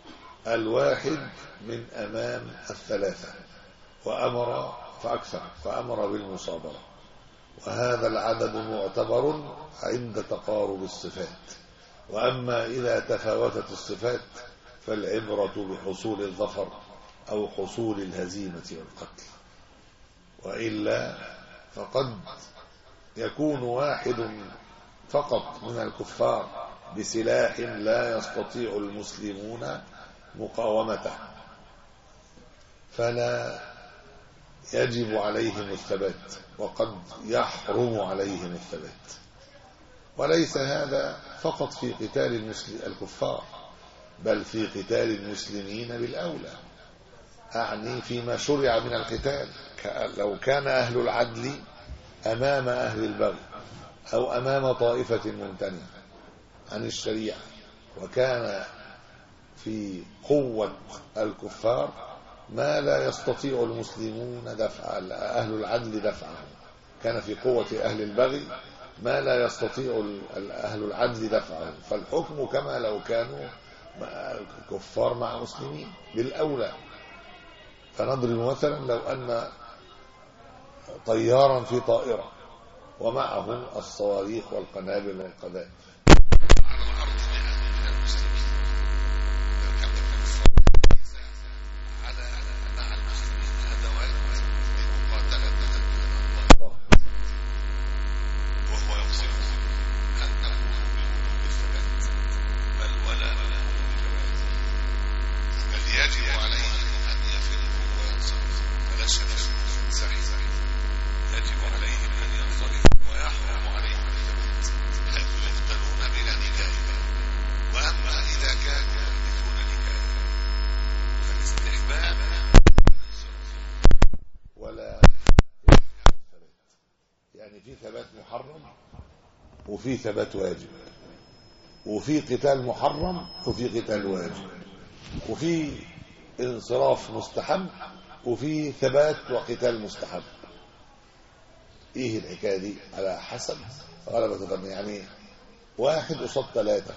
الواحد من أمام الثلاثة وأمر فأكثر فأمر بالمصابرة، وهذا العدد معتبر عند تقارب الصفات. وأما إذا تفاوتت الصفات فالعبرة بحصول الظفر أو حصول الهزيمة والقتل، وإلا فقد يكون واحد فقط من الكفار بسلاح لا يستطيع المسلمون مقاومته فلا يجب عليهم الثبات وقد يحرم عليهم الثبات. وليس هذا فقط في قتال الكفار بل في قتال المسلمين بالأولى، أعني فيما شرع من القتال. لو كان أهل العدل أمام أهل البغي أو أمام طائفة ممتنعة عن الشريعة وكان في قوة الكفار ما لا يستطيع المسلمون دفع أهل العدل دفعه، كان في قوة أهل البغي ما لا يستطيع أهل العدل دفعه، فالحكم كما لو كانوا كفار مع مسلمين بالأولى. فنضرب مثلا لو أن طيارا في طائرة ومعه الصواريخ والقنابل والقذائف يعني في ثبات محرم وفي ثبات واجب، وفي قتال محرم وفي قتال واجب، وفي انصراف مستحب وفي ثبات وقتال مستحب. ايه الحكايه دي؟ على حسب غلبة الظن. يعني واحد قصاد ثلاثة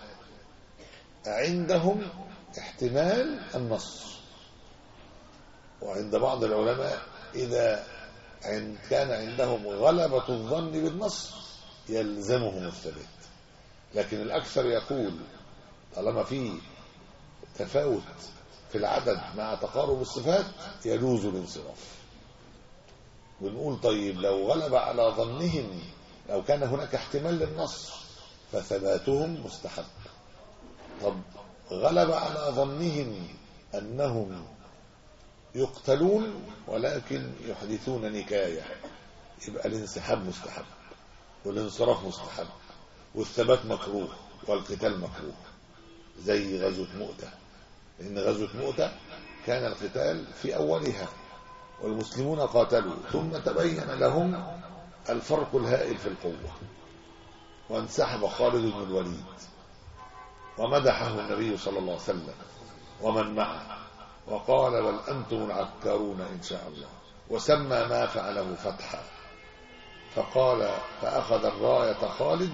عندهم احتمال النص، وعند بعض العلماء إذا كان عندهم غلبة الظن بالنص يلزمهم الثبات، لكن الأكثر يقول طالما في تفاوت في العدد مع تقارب الصفات يجوز الانصراف. ونقول طيب لو غلب على ظنهم، لو كان هناك احتمال للنص فثباتهم مستحب. طب غلب على ظنهم أنهم يقتلون ولكن يحدثون نكاية، يبقى الانسحاب مستحب والانصراف مستحب والثبات مكروه والقتال مكروه، زي غزوة مؤتة. لأن غزوة مؤتة كان القتال في أولها والمسلمون قاتلوا، ثم تبين لهم الفرق الهائل في القوة وانسحب خالد بن الوليد ومدحه النبي صلى الله عليه وسلم ومن معه وقال بل أنتم العكارون إن شاء الله، وسمى ما فعله فتحا. فقال فأخذ الراية خالد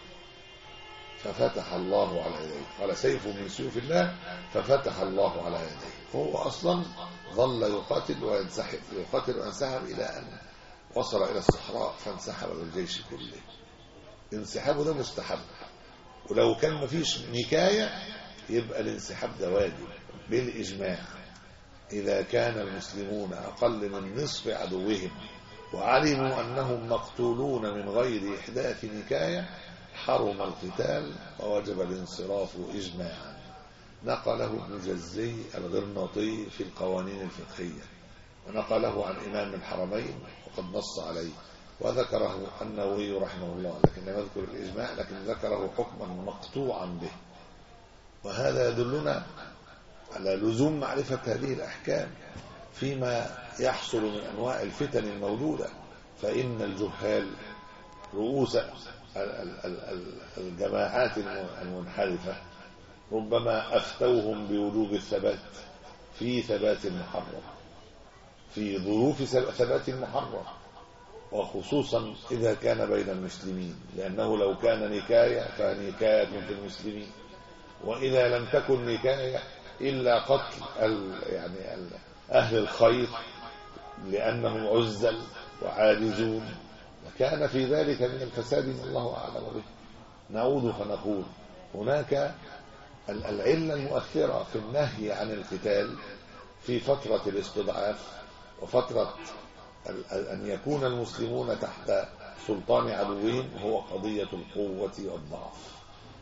ففتح الله على يديه، قال سيف من سيوف الله ففتح الله على يديه. هو أصلا ظل يقاتل وينسحب يقاتل وينسحب إلى أن وصل إلى الصحراء فانسحب بالجيش كله. انسحابه ده مستحب، ولو كان مفيش نكاية يبقى الانسحاب ده واجب بالإجماع. إذا كان المسلمون أقل من نصف عدوهم وعلموا أنهم مقتولون من غير إحداث نكاية حرم القتال ووجب الانصراف إجماعا. نقله ابن جزي الغرناطي في القوانين الفقهية، ونقله عن إمام الحرمين وقد نص عليه، وذكره النووي رحمه الله، لكن لم يذكر الإجماع، لكن ذكره حكما مقطوعا به. وهذا يدلنا على لزوم معرفة هذه الأحكام فيما يحصل من أنواع الفتن الموجودة، فإن الجهال رؤوس الجماعات المنحرفة ربما أفتوهم بوجوب الثبات في ثبات محرم، في ظروف ثبات محرم، وخصوصا إذا كان بين المسلمين، لأنه لو كان نكاية فنكاية في المسلمين، وإذا لم تكن نكاية إلا قتل ال يعني ال أهل الخير لأنهم عزل وعاجزون، وكان في ذلك من الفساد ما الله أعلم به. نعود فنقول هناك العلة المؤثرة في النهي عن القتال في فترة الاستضعاف وفترة أن يكون المسلمون تحت سلطان عدوهم هو قضية القوة والضعف،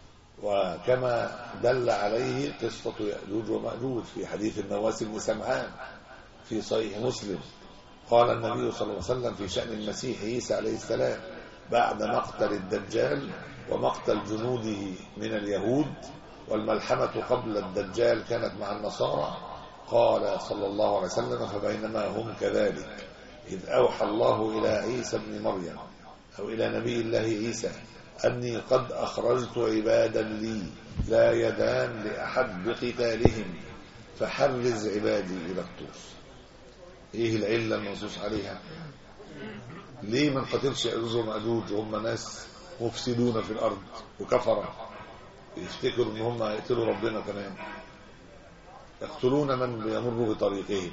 وكما دل عليه قصة يأجوج ومأجوج في حديث النواس بن سمعان في صحيح مسلم. قال النبي صلى الله عليه وسلم في شأن المسيح عيسى عليه السلام بعد مقتل الدجال ومقتل جنوده من اليهود، والملحمة قبل الدجال كانت مع النصارى، قال صلى الله عليه وسلم فبينما هم كذلك إذ أوحى الله إلى عيسى بن مريم أو إلى نبي الله عيسى أني قد أخرجت عبادا لي لا يدان لأحد بقتالهم فحرز عبادي إلى الطور. إيه العلة المنصوص عليها؟ ليه ما نقتلش يأجوج ومأجوج وهم ناس مفسدون في الأرض وكفرة يفتكروا ان هم يقتلوا ربنا كمان، يقتلون من يمر بطريقهم،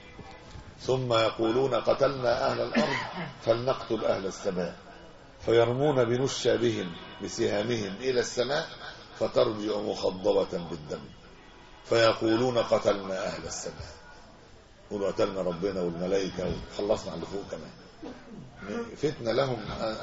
ثم يقولون قتلنا أهل الأرض فلنقتل أهل السماء، فيرمون بنشابهم بسهامهم إلى السماء فترجع مخضبة بالدم، فيقولون قتلنا أهل السماء، يقولوا قتلنا ربنا والملائكة وخلصنا على فوق كمان. فتنة لهم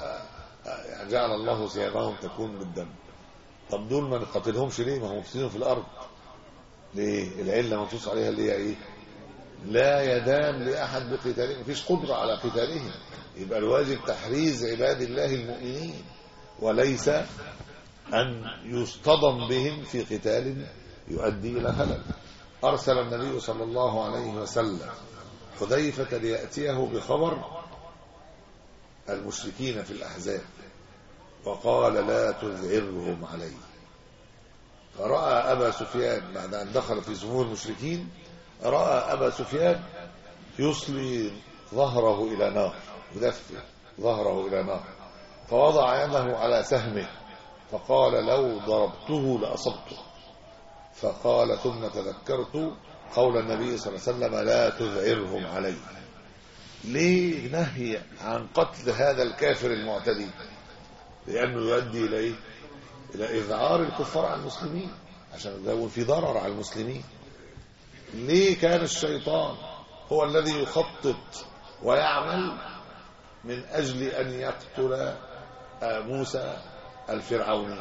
جعل الله سهامهم تكون بالدم. طب دول ما نقتلهمش ليه؟ ما هم مفسدين في الارض. ليه؟ العله منصوص عليها اللي هي ايه؟ لا يدان لاحد بقتالهم، مفيش قدره على قتالهم، يبقى الواجب تحريز عباد الله المؤمنين وليس ان يصطدم بهم في قتال يؤدي الى خلل. ارسل النبي صلى الله عليه وسلم حذيفه لياتيه بخبر المشركين في الأحزاب وقال لا تذعرهم علي. فرأى أبا سفيان بعد أن دخل في سمو المشركين، رأى أبا سفيان يصلي ظهره إلى نار، يدفع ظهره إلى نار، فوضع يده على سهمه فقال لو ضربته لأصبته. فقال ثم تذكرت قول النبي صلى الله عليه وسلم لا تذعرهم علي. ليه نهي عن قتل هذا الكافر المعتدي؟ لأنه يؤدي إلى إيه؟ إلى إذعار الكفار على المسلمين، عشان يكون في ضرر على المسلمين. ليه كان الشيطان هو الذي يخطط ويعمل من أجل أن يقتل موسى الفرعوني؟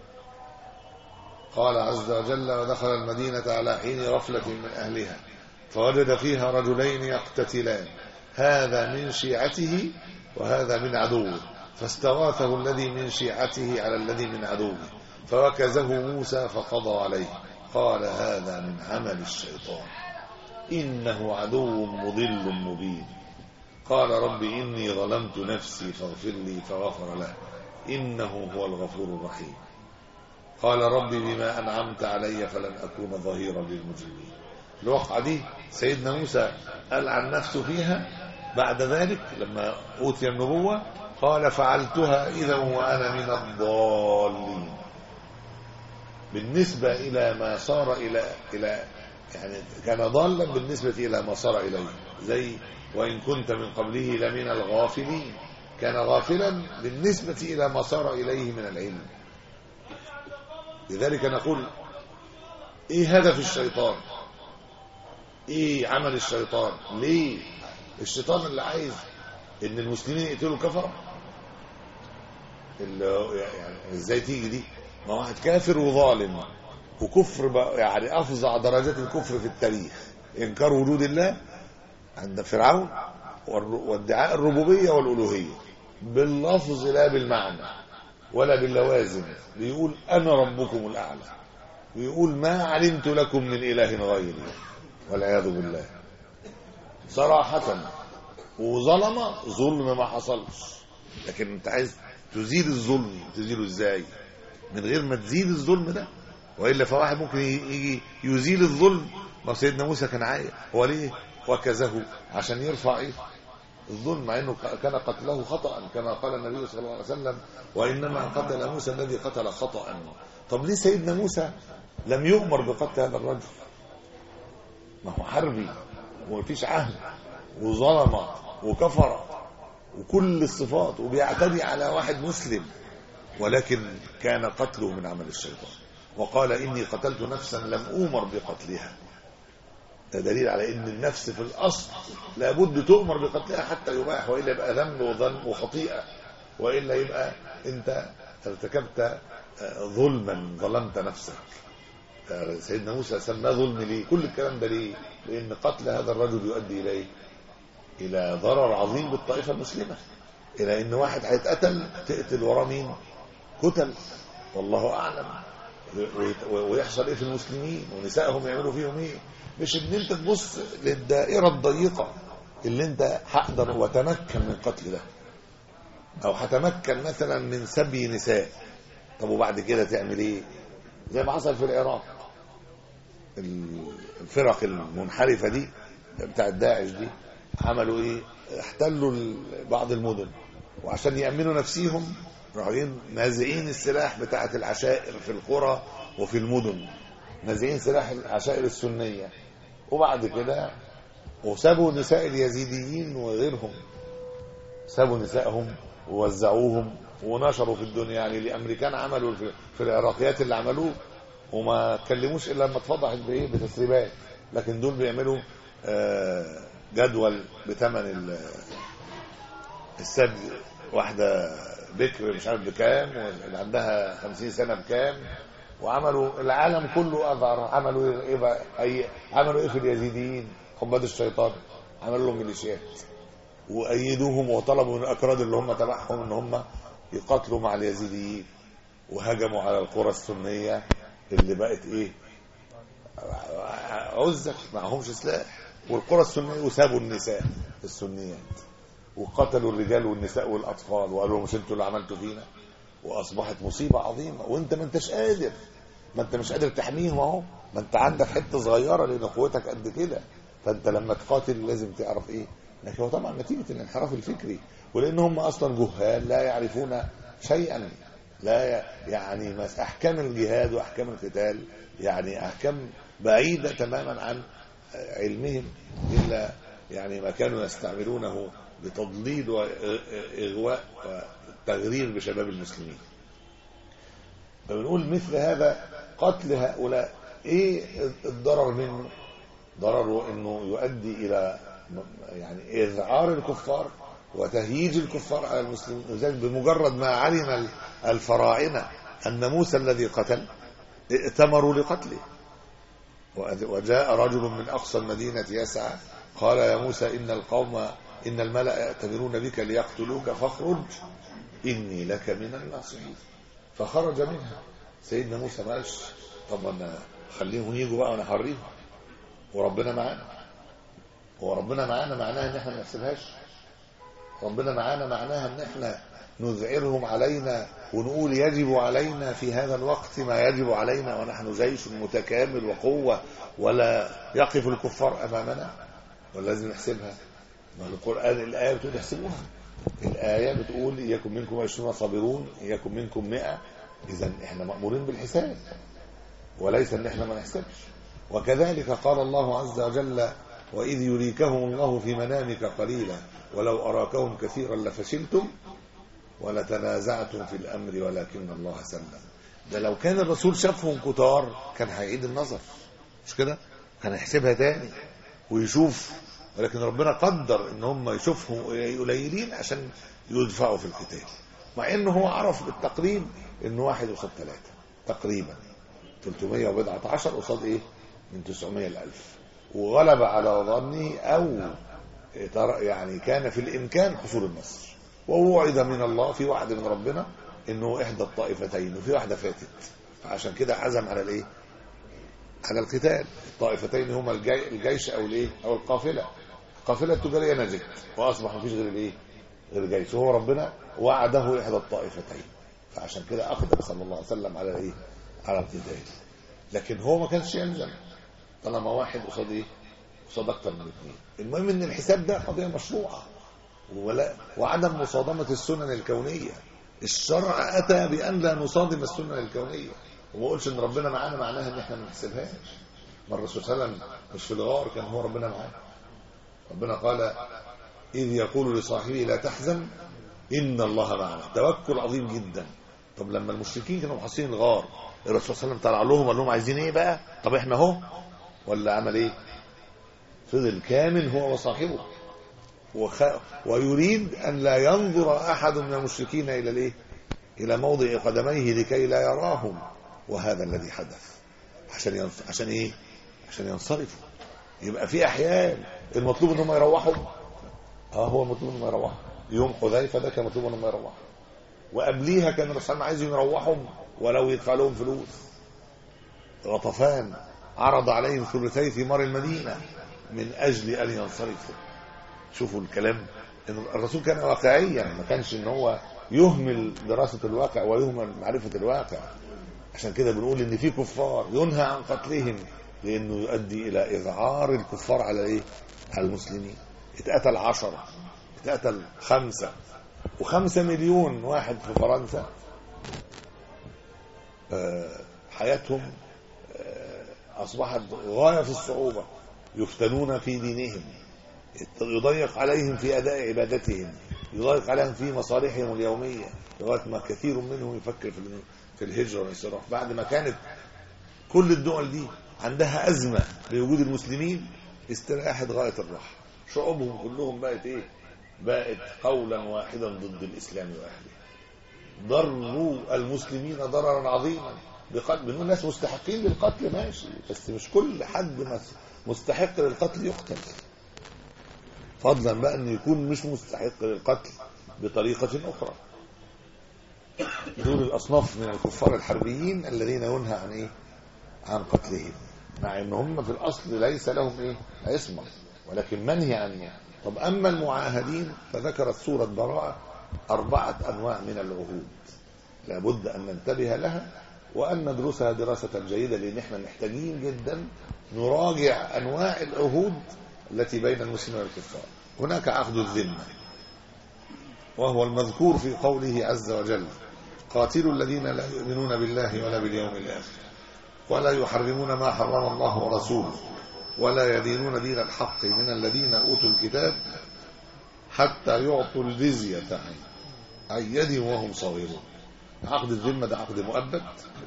قال عز وجل ودخل المدينة على حين غفلة من أهلها فوجد فيها رجلين يقتتلان هذا من شيعته وهذا من عدوه فاستغاثه الذي من شيعته على الذي من عدوه فوكزه موسى فقضى عليه. قال هذا من عمل الشيطان إنه عدو مضل مبين. قال رب إني ظلمت نفسي فاغفر لي فغفر له إنه هو الغفور الرحيم. قال رب بما أنعمت علي فلن أكون ظهيرا للمجرمين. الوقعة دي سيدنا موسى قال عن نفسه فيها بعد ذلك لما أوتي النبوة قال فعلتها إذا وأنا من الضالين. بالنسبة إلى ما صار إلى إلى يعني كان ضالا بالنسبة إلى ما صار إليه، زي وإن كنت من قبله لمن الغافلين، كان غافلا بالنسبة إلى ما صار إليه من العلم. لذلك نقول إيه هدف الشيطان؟ إيه عمل الشيطان؟ ليه الشيطان اللي عايز إن المسلمين يقتلوا الكفرة؟ يعني إزاي تيجي دي؟ ما واحد كافر وظالم وكفر يعني أفظع درجات الكفر في التاريخ، إنكار وجود الله عند فرعون وادعاء الربوبية والألوهية باللفظ لا بالمعنى ولا باللوازم. بيقول أنا ربكم الأعلى، ويقول ما علمت لكم من إله غيري والعياذ بالله صراحة. وظلم ظلم ما حصلش، لكن انت عايز تزيل الظلم، تزيله ازاي؟ من غير ما تزيل الظلم ده، وإلا فواحد ممكن يجي يزيل الظلم. ما سيدنا موسى كان عايز هو ليه وكزه عشان يرفع ايه الظلم، مع انه كان قتله خطأ كما قال النبي صلى الله عليه وسلم وإنما قتل موسى الذي قتل خطأ. طب ليه سيدنا موسى لم يؤمر بقتل هذا الرجل؟ ما هو حربي ومفيش عهد وظلم وكفر وكل الصفات وبيعتدي على واحد مسلم، ولكن كان قتله من عمل الشيطان. وقال إني قتلت نفسا لم أؤمر بقتلها. ده دليل على ان النفس في الاصل لابد تؤمر بقتلها حتى يباح، والا يبقى ذنب وظلم وخطيئه، والا يبقى انت ارتكبت ظلما، ظلمت نفسك. سيدنا موسى سماه ظلم ليه؟ كل الكلام ده ليه؟ لان قتل هذا الرجل يؤدي اليه الى ضرر عظيم بالطائفه المسلمه، الى ان واحد هيتقتل تقتل وراه مين؟ قتل والله اعلم، ويحصل ايه في المسلمين ونسائهم يعملوا فيهم ايه. مش ان انت تبص للدائره الضيقه اللي انت هقدر وتمكن من قتل ده، او هتمكن مثلا من سبي نساء. طب وبعد كده تعمل ايه؟ زي ما حصل في العراق، الفرق المنحرفه دي بتاع داعش دي عملوا ايه؟ احتلوا بعض المدن، وعشان يأمنوا نفسيهم راحوا نازعين السلاح بتاعه العشائر في القرى وفي المدن، نازعين سلاح العشائر السنيه، وبعد كده وسابوا نساء اليزيديين وغيرهم، سابوا نسائهم ووزعوهم ونشروا في الدنيا. يعني الامريكان عملوا في العراقيات اللي عملوه وما تكلموش الا لما اتفضحت بايه؟ بتسريبات. لكن دول بيعملوا جدول بثمن السد، واحده بكر مش عارف بكام، واللي عندها خمسين سنه بكام، وعملوا العالم كله أظهر. عملوا ايه بقى؟ أي عملوا ايه في اليزيديين؟ عباد الشيطان، عملوا لهم ميليشيات وايدوهم وطلبوا من الاكراد اللي هم تبعهم ان هم يقاتلوا مع اليزيديين، وهجموا على القرى السنيه اللي بقت ايه؟ عزة معهمش سلاح، والقرى السنيه وسابوا النساء السنيات. وقتلوا الرجال والنساء والاطفال وقالوا لهم مش انتوا اللي عملتوا فينا، واصبحت مصيبه عظيمه وانت ما انتش قادر، ما انت مش قادر تحميهم اهو، ما انت عندك حته صغيره لان قوتك قد كده، فانت لما تقاتل لازم تعرف ايه. لكن هو طبعا نتيجه الانحراف الفكري، ولان هم اصلا جهال لا يعرفون شيئا، لا يعني احكام الجهاد واحكام القتال يعني احكام بعيده تماما عن علمهم، الا يعني ما كانوا يستعملونه لتضليل واغواء وتغرير بشباب المسلمين. فبنقول مثل هذا قتل هؤلاء ايه الضرر منه؟ ضرره انه يؤدي الى يعني اذعار الكفار وتهييج الكفار على المسلمين. وذلك بمجرد ما علم الفراعنه ان موسى الذي قتل ائتمروا لقتله، وجاء رجل من اقصى المدينه يسعى قال يا موسى ان القوم ان الملأ يأتمرون بك ليقتلوك فاخرج اني لك من الناصحين. فخرج منها. سيدنا موسى ما قالش طب انا خليهم يجوا بقى وانا هوريهم وربنا معانا. هو ربنا معانا معناها ان احنا ما نحسبهاش؟ ربنا معانا معناها ان احنا نذعرهم علينا ونقول يجب علينا في هذا الوقت ما يجب علينا ونحن جيش متكامل وقوة ولا يقف الكفار امامنا؟ ولا لازم نحسبها؟ ما القرآن الآية بتقول احسبوها، الآية بتقول يكن منكم عشرون صابرون يكن منكم مئة. إذن احنا مأمورين بالحساب وليس ان احنا ما نحسبش. وكذلك قال الله عز وجل وإذ يريكهم الله في منامك قليلا ولو أراكهم كثيرا لفشلتم ولتنازعتم في الأمر ولكن الله سلم. ده لو كان الرسول شافهم كتار كان هيعيد النظر، مش كده؟ كان هيحسبها تاني ويشوف، ولكن ربنا قدر ان هم يشوفهم قليلين عشان يدفعوا في القتال، مع انه هو عرف بالتقريب انه واحد قصاد ثلاثة تقريبا ثلاثمائة وبضعة عشر قصاد ايه من تسعمائة الألف، وغلب على ظنه او يعني كان في الامكان حصول النصر. ووعد من الله، في وعد من ربنا انه احدى الطائفتين وفي واحده فاتت، فعشان كده عزم على الايه على القتال. الطائفتين هما الجيش او الايه او القافله. القافله التجاريه نجت واصبح مفيش غير الايه غير الجيش، وهو ربنا وعده احدى الطائفتين، فعشان كده اقدم صلى الله عليه وسلم على الايه على القتال. لكن هو ما كانش يلزم طالما واحد قصاد ايه قصاد اكتر من اثنين. المهم ان الحساب ده قضيه مشروعه ولا وعدم مصادمه السنن الكونيه. الشرع اتى بان لا نصادم السنن الكونيه، وما قلش ان ربنا معانا معناها ان احنا ما نحسبهاش. ما الرسول صلى الله عليه وسلم مش في الغار كان هو ربنا معاه؟ ربنا قال اذ يقول لصاحبه لا تحزن ان الله معنا، توكل عظيم جدا. طب لما المشركين كانوا محاصرين الغار الرسول صلى الله عليه وسلم طلع لهم قال لهم عايزين ايه بقى؟ طب احنا اهو، ولا عمل ايه؟ فضل كامل هو وصاحبه وخ... ويريد ان لا ينظر احد من المشركين الى الايه الى موضع قدميه لكي لا يراهم. وهذا الذي حدث عشان ينص... عشان ايه عشان ينصرفوا. يبقى في احيان المطلوب ان هم يروحوا، اه هو المطلوب ان هم يروحوا. يوم حذيفه ده كان مطلوب ان هم يروحوا، وقبليها كان الرسول عايزهم يروحوا ولو يدفع لهم فلوس. غطفان عرض عليهم ثلثي ثمار المدينه من اجل ان ينصرفوا. شوفوا الكلام، ان الرسول كان واقعيا، ما كانش ان هو يهمل دراسه الواقع ويهمل معرفه الواقع. عشان كده بنقول ان في كفار ينهى عن قتلهم لانه يؤدي الى اذعار الكفار على ايه على المسلمين. اتقتل عشرة، اتقتل خمسة، وخمسة مليون واحد في فرنسا حياتهم اصبحت غاية في الصعوبة، يفتنون في دينهم، يضيق عليهم في اداء عبادتهم، يضيق عليهم في مصالحهم اليومية، لغاية ما كثير منهم يفكر في في الهجرة والانصراف. بعد ما كانت كل الدول دي عندها أزمة بوجود المسلمين استراحت غاية الراحة. شعوبهم كلهم بقت ايه بقت قولا واحدا ضد الإسلام وأهله. ضروا المسلمين ضررا عظيما بقتل. بنقول الناس مستحقين للقتل ماشي، بس مش كل حد مستحق للقتل يقتل، فضلا بقى أن يكون مش مستحق للقتل بطريقة أخرى. دول الأصناف من الكفار الحربيين الذين ينهى عن ايه عن قتلهم، مع ان هم في الاصل ليس لهم ايه عصمه، ولكن منهي عن طب أما المعاهدين فذكرت سورة براءة أربعة أنواع من العهود لابد أن ننتبه لها وأن ندرسها دراسة جيدة، لأن احنا محتاجين جدا نراجع أنواع العهود التي بين المسلمين والكفار. هناك عقد الذمة وهو المذكور في قوله عز وجل: قاتلوا الذين لا يؤمنون بالله ولا باليوم الآخر ولا يحرمون ما حرم الله ورسوله ولا يدينون دين الحق من الذين أوتوا الكتاب حتى يعطوا الجزية عن يد وهم صاغرون. عقد الذمة ده عقد مؤبد،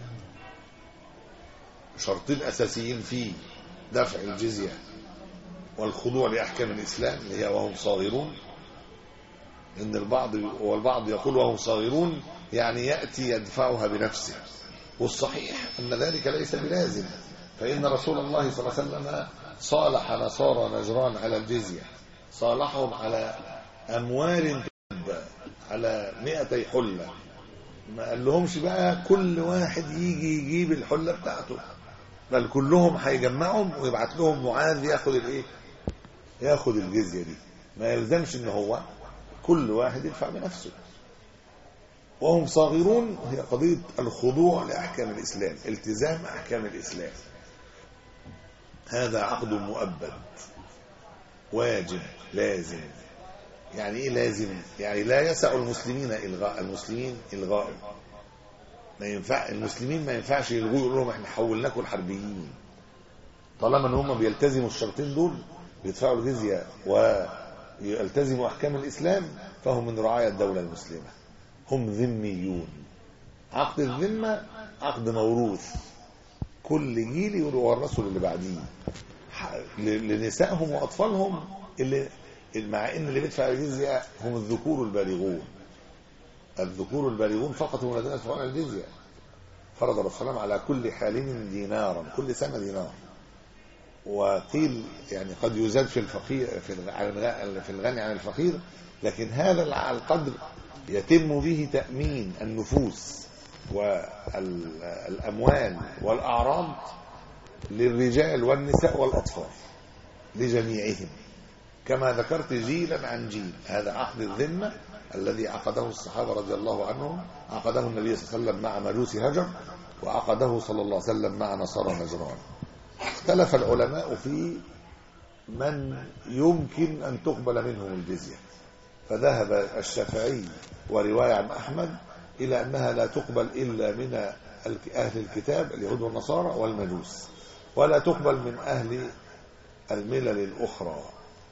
شرطين أساسيين فيه: دفع الجزية والخضوع لأحكام الإسلام اللي هي وهم صاغرون. إن البعض والبعض يقول وهم صاغرون يعني يأتي يدفعها بنفسه، والصحيح أن ذلك ليس بلازم، فإن رسول الله صلى الله عليه وسلم صالح نصارى نجران على الجزية، صالحهم على أموال على مئتي حلة، ما قال لهمش بقى كل واحد يجي يجيب الحلة بتاعته، بل كلهم هيجمعهم ويبعت لهم معاذ ياخد الايه، ياخد الجزية دي، ما يلزمش ان هو كل واحد يدفع بنفسه. وهم صاغرون هي قضية الخضوع لأحكام الإسلام، التزام أحكام الإسلام. هذا عقد مؤبد واجب لازم. يعني ايه لازم؟ يعني لا يسع المسلمين الغاء المسلمين الغاء ما ينفع المسلمين ما ينفعش يلغوا يقولوا لهم احنا حولناكم الحربيين. طالما ان هم بيلتزموا الشرطين دول، بيدفعوا الجزية ويلتزموا احكام الاسلام، فهم من رعايا الدولة المسلمة، هم ذميون. عقد الذمة عقد موروث، كل جيل يورثوا للي بعديه لنسائهم واطفالهم، اللي مع ان اللي بيدفع الجزية هم الذكور البالغون. الذكور البالغون فقط هم الذين يدفعون الجزية. فرض الرسول على كل حالم دينارا، كل سنة دينار. وقيل يعني قد يزاد في الفقير في في الغني عن الفقير، لكن هذا القدر يتم به تأمين النفوس والأموال والأعراض للرجال والنساء والأطفال لجميعهم، كما ذكرت جيلا عن جيل. هذا عقد الذمة الذي عقده الصحابة رضي الله عنهم، عقده النبي صلى الله عليه وسلم مع مجوس هجر، وعقده صلى الله عليه وسلم مع نصارى نجران. اختلف العلماء في من يمكن أن تقبل منهم الجزية، فذهب الشافعي ورواية عن أحمد إلى أنها لا تقبل إلا من أهل الكتاب اليهود والنصارى والمجوس، ولا تقبل من أهل الملل الأخرى.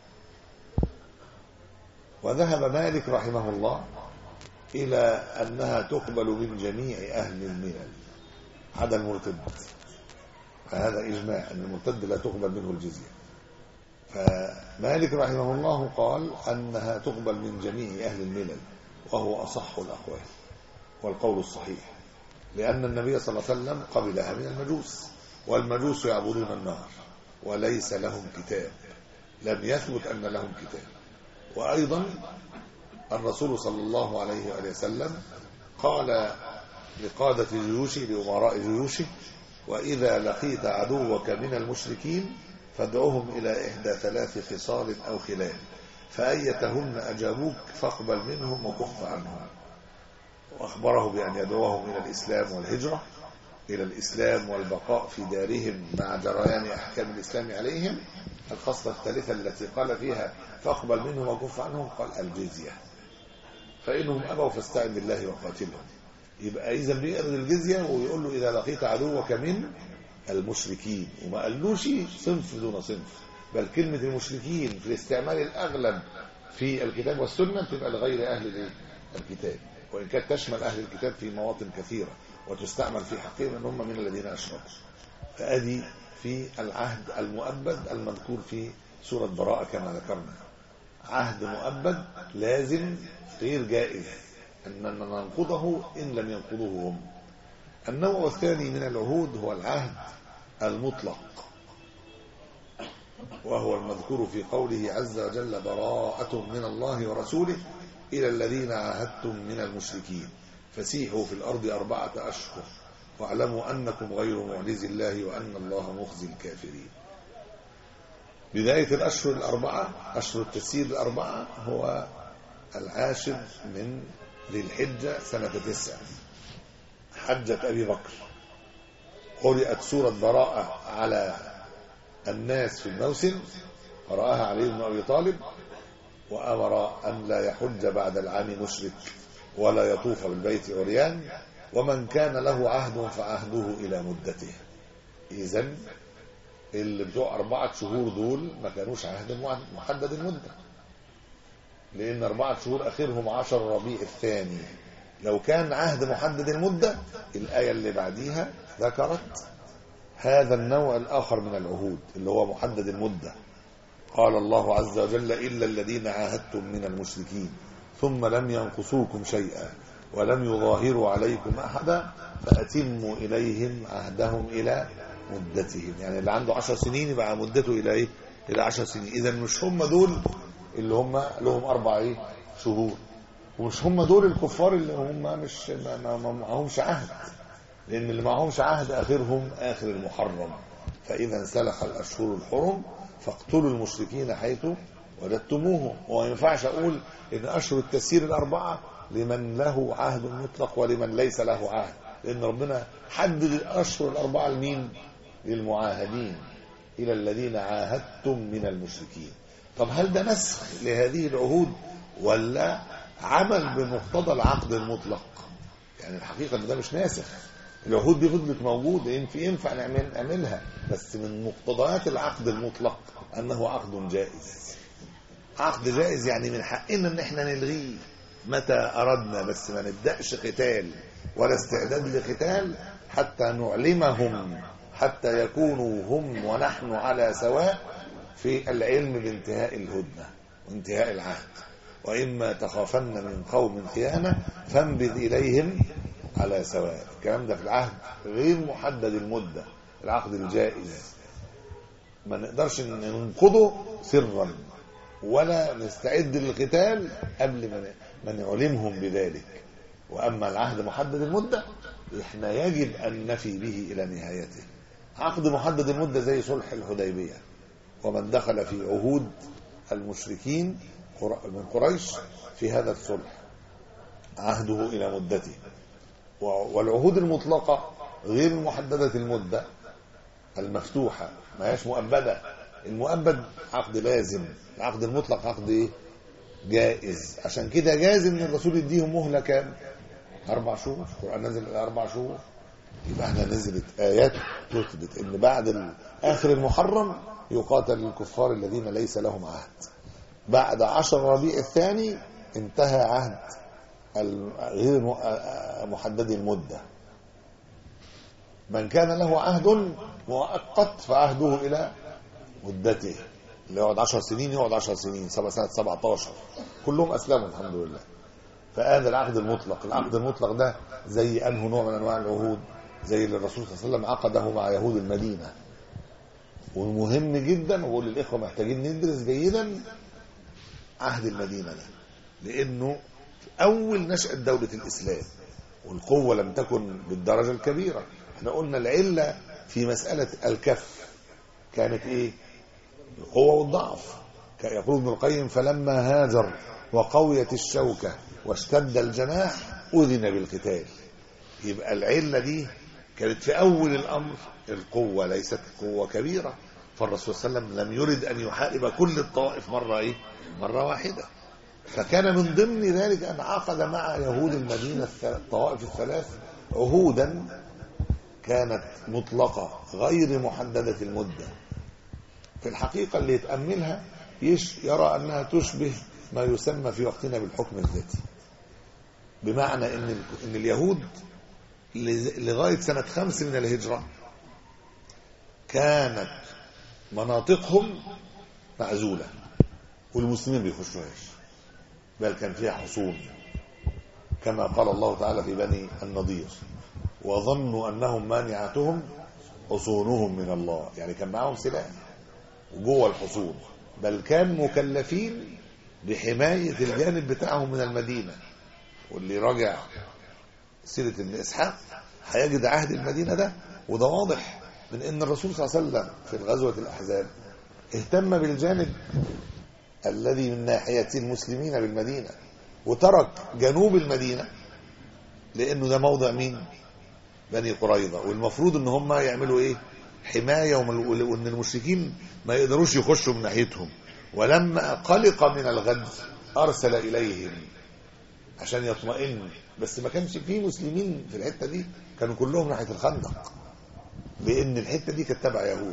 وذهب مالك رحمه الله إلى أنها تقبل من جميع أهل الملل عدا المرتد، فهذا إجماع أن المرتد لا تقبل منه الجزية. فمالك رحمه الله قال أنها تقبل من جميع أهل الملل، وهو أصح الأقوال والقول الصحيح، لأن النبي صلى الله عليه وسلم قبلها من المجوس، والمجوس يعبدون النار وليس لهم كتاب، لم يثبت أن لهم كتاب. وأيضا الرسول صلى الله عليه وآله وسلم قال لقادة جيوشه لأمراء جيوشه: وإذا لقيت عدوك من المشركين فادعوهم إلى إحدى ثلاث خصال أو خلال، فأيتهن أجابوك فاقبل منهم وكف عنهم. وأخبره بأن يدعوهم إلى الإسلام والهجرة، إلى الإسلام والبقاء في دارهم مع جريان أحكام الإسلام عليهم. الخصلة الثالثة التي قال فيها فاقبل منهم وكف عنهم قال الجزية، فإنهم أبوا فاستعن بالله وقاتلهم. يبقى إذا بيقرض الجزية ويقول له إذا لقيت عدوك من المشركين، وما قالوش صنف دون صنف، بل كلمة المشركين في الاستعمال الأغلب في الكتاب والسنة تبقى لغير أهل الكتاب، وإن كانت تشمل أهل الكتاب في مواطن كثيرة وتستعمل في حقهم أن هم من الذين أشركوا. فأدي في العهد المؤبد المذكور في سورة براءة كما ذكرنا، عهد مؤبد لازم غير جائز أننا ننقضه إن لم ينقضوه هم. النوع الثاني من العهود هو العهد المطلق، وهو المذكور في قوله عز وجل: براءة من الله ورسوله إلى الذين عاهدتم من المشركين فسيحوا في الأرض أربعة أشهر واعلموا أنكم غير معجز الله وأن الله مخزي الكافرين. بداية الأشهر الأربعة، أشهر التسيير الأربعة، هو العاشر من ذي الحجة سنة تسع، حجة أبي بكر. قرأت سورة براءة على الناس في الموسم، قرأها علي بن أبي طالب، وأمر أن لا يحج بعد العام مشرك ولا يطوف بالبيت عريان، ومن كان له عهد فعهده إلى مدته. إذن اللي بتوع أربعة شهور دول ما كانوش عهد محدد المدة، لأن أربعة شهور آخرهم عشر ربيع الثاني. لو كان عهد محدد المدة، الآية اللي بعديها ذكرت هذا النوع الآخر من العهود اللي هو محدد المدة. قال الله عز وجل: إلا الذين عاهدتم من المشركين ثم لم ينقصوكم شيئا ولم يظاهروا عليكم أحدا فأتموا إليهم عهدهم إلى مدتهم. يعني اللي عنده عشر سنين يبقى مدته إلى إيه؟ إلى عشر سنين. إذا مش هم دول اللي هم لهم أربع إيه؟ شهور، ومش هم دول الكفار اللي هم مش ما معهمش عهد، لأن اللي معهمش عهد آخرهم آخر المحرم. فإذا انسلخ الأشهر الحرم فاقتلوا المشركين حيث وجدتموهم. وما ينفعش أقول إن أشهر التسيير الأربعة لمن له عهد مطلق ولمن ليس له عهد، لأن ربنا حدد الأشهر الأربعة لمين؟ للمعاهدين، إلى الذين عاهدتم من المشركين. طب هل ده نسخ لهذه العهود ولا عمل بمقتضى العقد المطلق؟ يعني الحقيقة إن ده مش ناسخ، العهود دي فضلت موجودة، ينفع ينفع نعمل نعملها، بس من مقتضيات العقد المطلق أنه عقد جائز. عقد جائز يعني من حقنا إن إحنا نلغيه متى أردنا، بس ما نبدأش قتال ولا استعداد لقتال حتى نعلمهم، حتى يكونوا هم ونحن على سواء في العلم بانتهاء الهدنة وانتهاء العهد. وإما تخافن من قوم خيانة فانبذ إليهم على سواء. الكلام ده في العهد غير محدد المدة، العقد الجائز ما نقدرش ننقضه سرا ولا نستعد للقتال قبل ما نعلمهم بذلك. وأما العهد محدد المدة إحنا يجب أن نفي به إلى نهايته. عقد محدد المدة زي صلح الحديبية، ومن دخل في عهود المشركين من قريش في هذا الصلح عهده إلى مدته. والعهود المطلقة غير محددة المدة المفتوحة ما هيش مؤبدة. المؤبد عقد لازم، العقد المطلق عقد إيه؟ جائز. عشان كده جاز ان الرسول يديهم مهلة كام؟ أربع شهور. القرآن نزل إلى أربع شهور، يبقى احنا نزلت آيات تثبت ان بعد آخر المحرم يقاتل الكفار الذين ليس لهم عهد. بعد عشر ربيع الثاني انتهى عهد غير محدد المدة. من كان له عهد مؤقت فعهده إلى مدته، اللي يقعد عشر سنين يقعد عشر سنين، سنة سبعتاشر كلهم أسلموا الحمد لله. فهذا العقد المطلق. العقد المطلق ده زي أنه نوع من أنواع العهود، زي اللي الرسول صلى الله عليه وسلم عقده مع يهود المدينة. والمهم جدا، وأقول للإخوة محتاجين ندرس جيدا عهد المدينة ده، لأنه أول نشأة دولة الإسلام والقوة لم تكن بالدرجة الكبيرة. احنا قلنا العلة في مسألة الكف كانت إيه؟ القوة والضعف. يقول ابن القيم: فلما هاجر وقويت الشوكة واشتد الجناح أذن بالقتال. يبقى العلة دي كانت في أول الأمر القوة، ليست قوة كبيرة. فالرسول صلى الله عليه وسلم لم يرد أن يحارب كل الطوائف مرة إيه؟ مرة واحدة. فكان من ضمن ذلك أن عقد مع يهود المدينة الطوائف الثلاث عهودا كانت مطلقة غير محددة المدة. في الحقيقة اللي يتأملها يرى أنها تشبه ما يسمى في وقتنا بالحكم الذاتي، بمعنى أن إن اليهود لغاية سنة خمس من الهجرة كانت مناطقهم معزولة والمسلمين بيخشوهاش، بل كان فيها حصون، كما قال الله تعالى في بني النضير: وظنوا أنهم مانعتهم حصونهم من الله. يعني كان معهم سلاح وجوه الحصون، بل كان مكلفين بحماية الجانب بتاعهم من المدينة. واللي راجع سيرة ابن إسحاق هيجد عهد المدينة ده، وده واضح من أن الرسول صلى الله عليه وسلم في غزوة الأحزاب اهتم بالجانب الذي من ناحية المسلمين بالمدينة، وترك جنوب المدينة لأنه ده موضع مين؟ بني قريظة، والمفروض ان هم يعملوا ايه؟ حماية، وان المشركين ما يقدروش يخشوا من ناحيتهم. ولما قلق من الغد ارسل اليهم عشان يطمئن، بس ما كانش فيه مسلمين في الحتة دي، كانوا كلهم ناحية الخندق، لان الحتة دي كانت تبع يهود،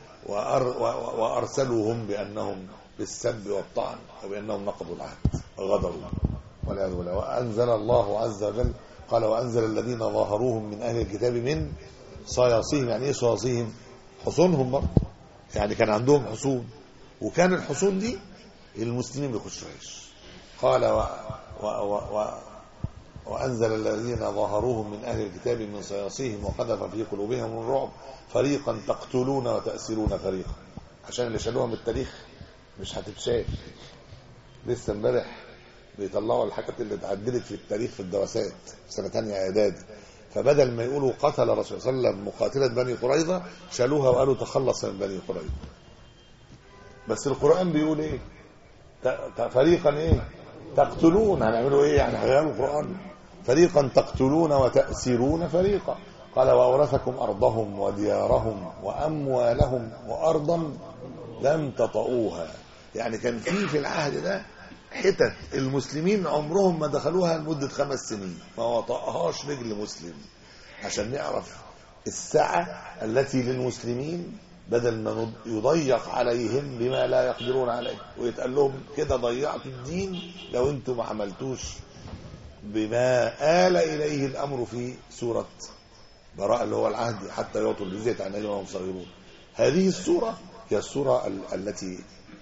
وارسلوهم بانهم بالسب والطعن وبانهم نقضوا العهد وغدروا والعياذ بالله. وانزل الله عز وجل قال وانزل الذين ظاهروهم من اهل الكتاب من صياصيهم. يعني ايه صياصيهم؟ حصونهم برضه، يعني كان عندهم حصون، وكان الحصون دي المسلمين بيخشوهاش. قال و... و... و... و... وانزل الذين ظاهروهم من اهل الكتاب من صياصيهم وقذف في قلوبهم الرعب فريقا تقتلون وتأسرون فريقا. عشان اللي شالوها من التاريخ مش هتتشاف. لسه امبارح بيطلعوا الحاجات اللي اتعدلت في التاريخ في الدراسات في سنه ثانيه اعدادي، فبدل ما يقولوا قتل الرسول صلى الله عليه وسلم مقاتله بني قريظه شالوها وقالوا تخلص من بني قريظه. بس القران بيقول ايه؟ فريقا ايه؟ تقتلون. هنعملوا ايه يعني؟ هيغيروا القران؟ فريقا تقتلون وتأسرون فريقا. قال واورثكم ارضهم وديارهم واموالهم وارضا لم تطئوها. يعني كان في في العهد ده حتت المسلمين عمرهم ما دخلوها لمدة خمس سنين، ما وطأهاش رجل مسلم، عشان نعرف السعة التي للمسلمين، بدل ما يضيق عليهم بما لا يقدرون عليه ويتقال لهم كده ضيعتوا الدين لو انتم ما عملتوش بما آل إليه الأمر في سورة براء اللي هو العهد حتى يعطوا الجزية عن أيديهم وهم صغيرون. هذه السورة هي السورة التي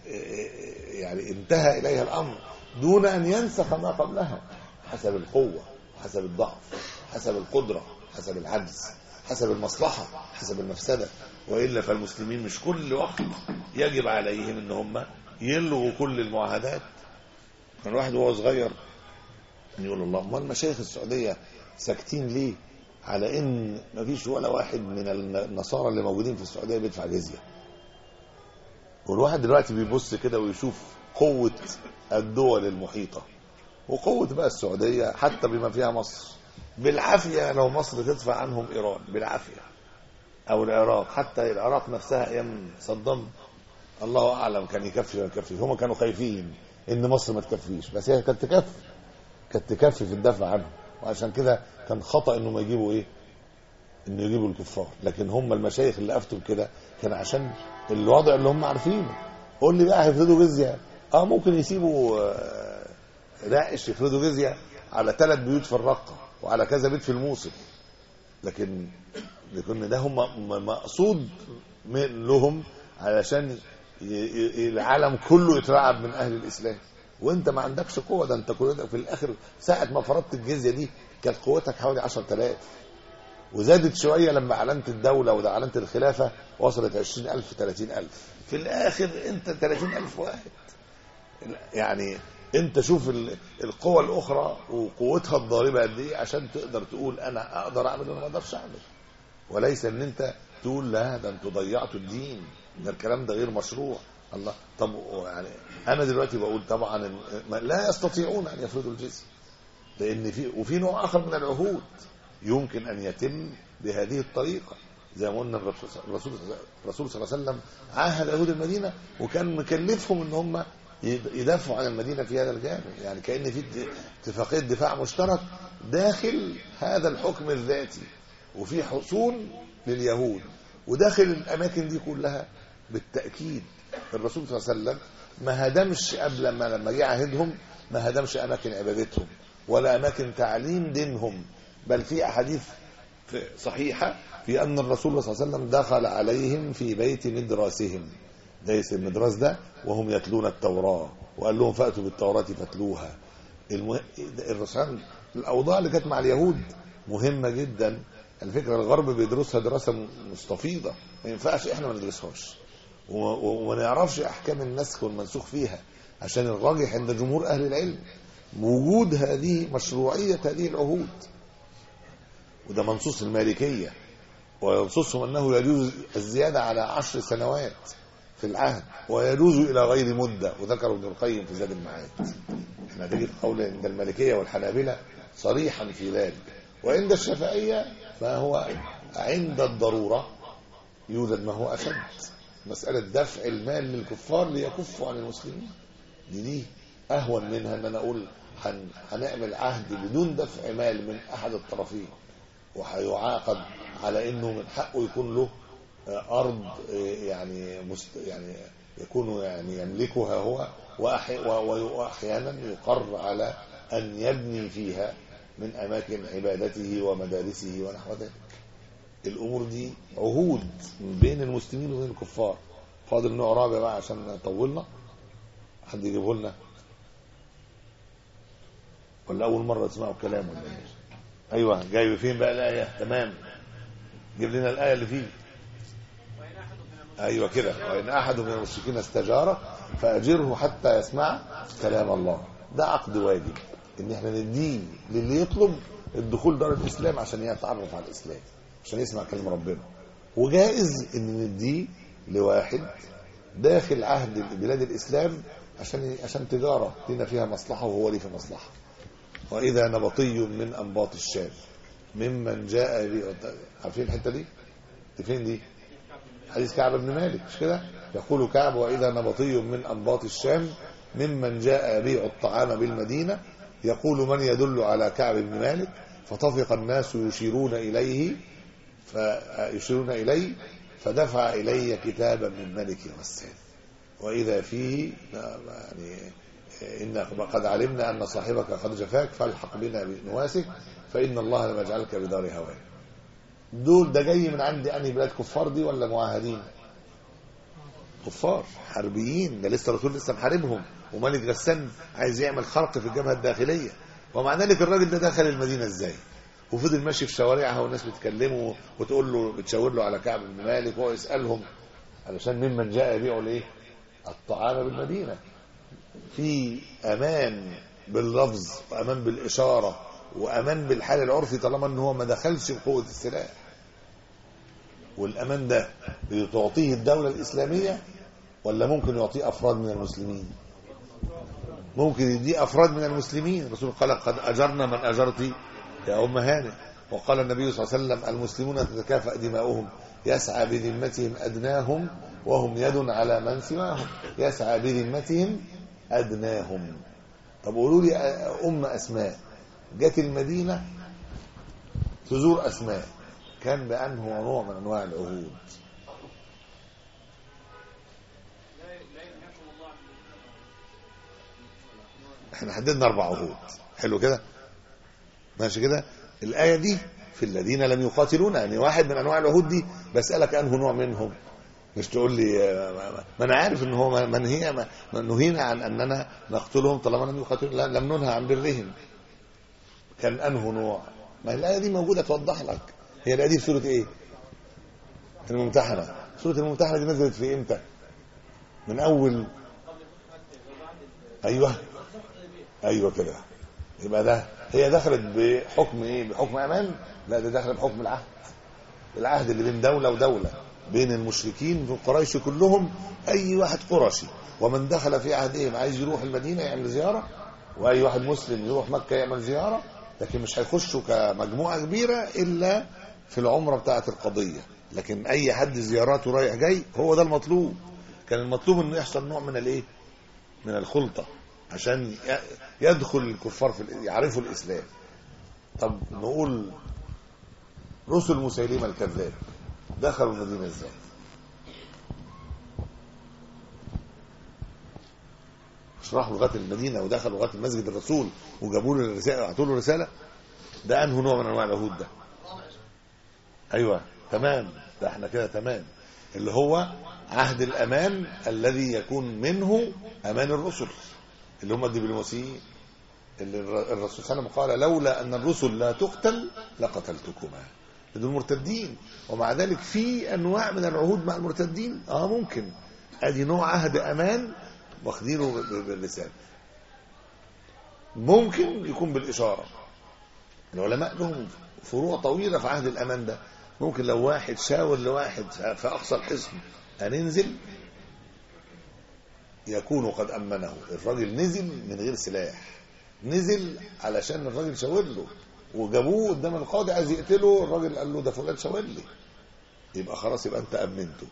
يعني انتهى إليها الأمر دون أن ينسخ ما قبلها، حسب القوة، حسب الضعف، حسب القدرة، حسب العجز، حسب المصلحة، حسب المفسدة. وإلا فالمسلمين مش كل وقت يجب عليهم ان هم يلغوا كل المعاهدات. كان الواحد وهو صغير يقول الله ما المشايخ السعودية ساكتين ليه على ان ما فيش ولا واحد من النصارى اللي موجودين في السعودية بيدفع جزية؟ والواحد دلوقتي بيبص كده ويشوف قوة الدول المحيطة وقوة بقى السعودية حتى بما فيها مصر. بالعافية لو مصر تدفع عنهم إيران بالعافية، أو العراق، حتى العراق نفسها أيام صدام الله أعلم كان يكفي ولا يكفي، هم كانوا خايفين إن مصر ما تكفيش، بس هي كانت تكفي، كانت تكفي في الدفع عنهم. وعشان كده كان خطأ إنه ما يجيبوا إيه؟ إنه يجيبوا الكفار. لكن هم المشايخ اللي أفتوا بكده كان عشان الوضع اللي هم عارفينه. قول لي بقى هيفرضوا جزية؟ اه ممكن يسيبوا داعش يفرضوا جزية على ثلاث بيوت في الرقة وعلى كذا بيت في الموصل، لكن لكن ده هم مقصود من لهم علشان العالم كله يترعب من اهل الاسلام، وانت ما عندكش قوه. ده انت قوتك في الاخر ساعه ما فرضت الجزيه دي كانت قوتك حوالي عشرة آلاف، وزادت شويه لما اعلنت الدوله وده اعلنت الخلافه وصلت عشرين ألف ثلاثين ألف. في الاخر انت ثلاثين ألف واحد. يعني انت شوف القوى الاخرى وقوتها الضاربه قد ايه عشان تقدر تقول انا اقدر اعمل ولا ما اقدرش اعمل، وليس ان انت تقول لا ده انتوا ضيعتوا الدين، ده الكلام ده غير مشروع. الله، طب يعني انا دلوقتي بقول طبعا لا يستطيعون ان يفرضوا الجزيه، لان في وفي نوع اخر من العهود يمكن ان يتم بهذه الطريقه. زي ما قلنا الرسول الرسول صلى الله عليه وسلم عاهد يهود المدينه وكان مكلفهم ان هم يدافعوا عن المدينه في هذا الجانب، يعني كأن في اتفاقيه دفاع مشترك داخل هذا الحكم الذاتي، وفي حصون لليهود وداخل الاماكن دي كلها. بالتاكيد الرسول صلى الله عليه وسلم ما هدمش قبل ما لما جه عهدهم ما هدمش اماكن عبادتهم ولا اماكن تعليم دينهم، بل في احاديث صحيحه في ان الرسول صلى الله عليه وسلم دخل عليهم في بيت مدرسهم، ليس المدرس ده وهم يتلون التوراه، وقال لهم فاتوا بالتوراه فاتلوها. المه... الرسول الاوضاع اللي كانت مع اليهود مهمه جدا. الفكره الغرب بيدرسها دراسه مستفيضه، ما ينفعش احنا ما ندرسهاش وما نعرفش احكام النسخ والمنسوخ فيها، عشان الراجح عند جمهور اهل العلم وجود هذه مشروعيه هذه العهود. وده منصوص المالكيه، وينصصهم انه يجوز الزياده على عشر سنوات في في العهد، ويجوز إلى غير مدة، وذكر ابن القيم في زاد المعاد. احنا تجد قول عند المالكية والحنابلة صريحا في ذلك، وعند الشافعية فهو عند الضرورة يوجد ما هو أشد، مسألة دفع المال للكفار ليكفوا عن المسلمين، دي دي أهون منها أن أنا أقول هنعمل عهد بدون دفع مال من أحد الطرفين، وهيعاقد على أنه من حقه يكون له أرض يعني مست يعني يكون يعني يملكها هو، وأحيانا يقر على أن يبني فيها من أماكن عبادته ومدارسه ونحو ذلك. الأمور دي عهود بين المسلمين وبين الكفار. فاضل نوع رابع بقى عشان طولنا، حد يجيبه لنا ولا أول مرة تسمعوا الكلام ولا ايه؟ أيوه، جايب فين بقى الآية؟ تمام، جيب لنا الآية اللي فيه. أيوه كده، وإن أحد من المشركين استجار فأجره حتى يسمع كلام الله. ده عقد واجب إن احنا نديه للي يطلب الدخول دار الإسلام عشان يتعرف على الإسلام، عشان يسمع كلام ربنا. وجائز إن نديه لواحد داخل عهد بلاد الإسلام عشان عشان تجارة لنا فيها مصلحة وهو ليه في مصلحة. وإذا نبطي من أنباط الشام ممن جاء بي، عارفين الحتة دي؟ دي فين دي؟ حديث كعب بن مالك، مش كده؟ يقول كعب: وإذا نبطي من أنباط الشام ممن جاء يبيع الطعام بالمدينة يقول من يدل على كعب بن مالك، فطفق الناس يشيرون إليه فيشيرون إليه فدفع إلي كتابا من ملك غسان. وإذا فيه يعني إن قد علمنا أن صاحبك قد جفاك فالحق بنا بنواسك فإن الله لم يجعلك بدار هواه. دول ده جاي من عند أنهي بلاد؟ كفار دي ولا معاهدين؟ كفار حربيين، ده لسه الرسول لسه محاربهم، وملك غسان عايز يعمل خرق في الجبهة الداخلية. ومع ذلك الراجل ده دخل المدينة ازاي؟ وفضل ماشي في شوارعها والناس بتكلمه وتقول له بتشاور له على كعب بن مالك، وهو يسألهم علشان ممن جاء يبيعوا الايه؟ الطعام بالمدينة. في امان باللفظ وامان بالاشاره وامان بالحال العرفي طالما ان هو ما دخلش بقوه السلاح. والامان ده بتعطيه الدوله الاسلاميه ولا ممكن يعطيه افراد من المسلمين؟ ممكن يديه افراد من المسلمين. الرسول قال: قد اجرنا من اجرت يا ام هانئ. وقال النبي صلى الله عليه وسلم: المسلمون تتكافأ دماؤهم يسعى بذمتهم ادناهم وهم يد على من سواهم. يسعى بذمتهم أدناهم. طب قولوا لي أم أسماء جت المدينة تزور أسماء، كان بأنه نوع من أنواع العهود. احنا حددنا أربع عهود، حلو كده، ماشي كده. الآية دي في الذين لم يقاتلونا، يعني واحد من أنواع العهود دي. بسألك أنه نوع منهم، مش تقول لي ما انا عارف ان هو منهي نهينا عن اننا نقتلهم طالما لم يقاتلوا، لم ننهى عن برهم. كان انه نوع؟ ما الايه دي موجوده توضح لك. هي الايه دي في سوره ايه؟ الممتحنه. سوره الممتحنه دي نزلت في امتى؟ من اول ايوه ايوه كده. يبقى ده هي دخلت بحكم ايه؟ بحكم امان؟ لا، ده دخلت بحكم العهد. العهد اللي بين دوله ودوله، بين المشركين في قريش كلهم. اي واحد قرشي ومن دخل في عهدهم عايز يروح المدينه يعمل زياره، واي واحد مسلم يروح مكه يعمل زياره، لكن مش هيخشوا كمجموعه كبيره الا في العمره بتاعه القضيه. لكن اي حد زياراته رايح جاي هو ده المطلوب. كان المطلوب انه يحصل نوع من الايه؟ من الخلطه عشان يدخل الكفار في يعرفوا الاسلام. طب نقول رسل مسيلمه الكذاب دخلوا المدينه ازاي؟ راحوا لغايه المدينه ودخلوا لغايه مسجد الرسول وجابوا له الرساله وعطوا له رساله. ده انه نوع من انواع العهود ده. ايوه تمام، ده احنا كده تمام. اللي هو عهد الامان الذي يكون منه امان الرسل اللي هم الدبلوماسيين، اللي الرسول صلى الله عليه وسلم قال: لولا ان الرسل لا تقتل لقتلتكما. دول مرتدين، ومع ذلك في انواع من العهود مع المرتدين. اه ممكن ادي نوع عهد امان واخدينه بالرساله. ممكن يكون بالاشاره. العلماء لهم فروع طويله في عهد الامان ده. ممكن لو واحد شاور لواحد في اقصى الحصن هننزل يكون قد أمنه. الراجل نزل من غير سلاح، نزل علشان الراجل شاور له، وجابوه قدام القاضي عايز يقتله، الراجل قال له ده فلان شاور لي، يبقى خلاص يبقى انت امنته.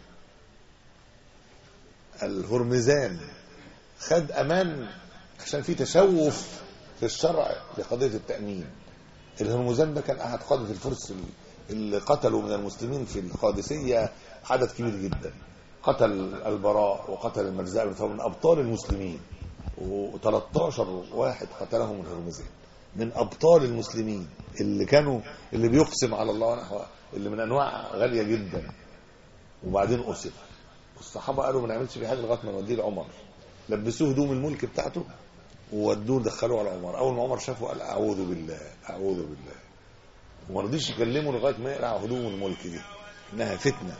الهرمزان خد امان عشان في تشوف في الشرع لقضيه التامين. الهرمزان ده كان احد قاده الفرس اللي قتلوا من المسلمين في القادسيه عدد كبير جدا، قتل البراء وقتل المرزاء بن ثور من ابطال المسلمين، و13 واحد قتلهم الهرمزان من ابطال المسلمين اللي كانوا اللي بيقسم على الله ونحوه، اللي من انواع غاليه جدا. وبعدين اسر، والصحابه قالوا ما نعملش في حاجه لغايه ما نوديه لعمر، لبسوه هدوم الملك بتاعته وودوه دخلوه على عمر. اول ما عمر شافه قال اعوذ بالله اعوذ بالله، وما رضيش يكلمه لغايه ما يقلع هدوم الملك دي، انها فتنه.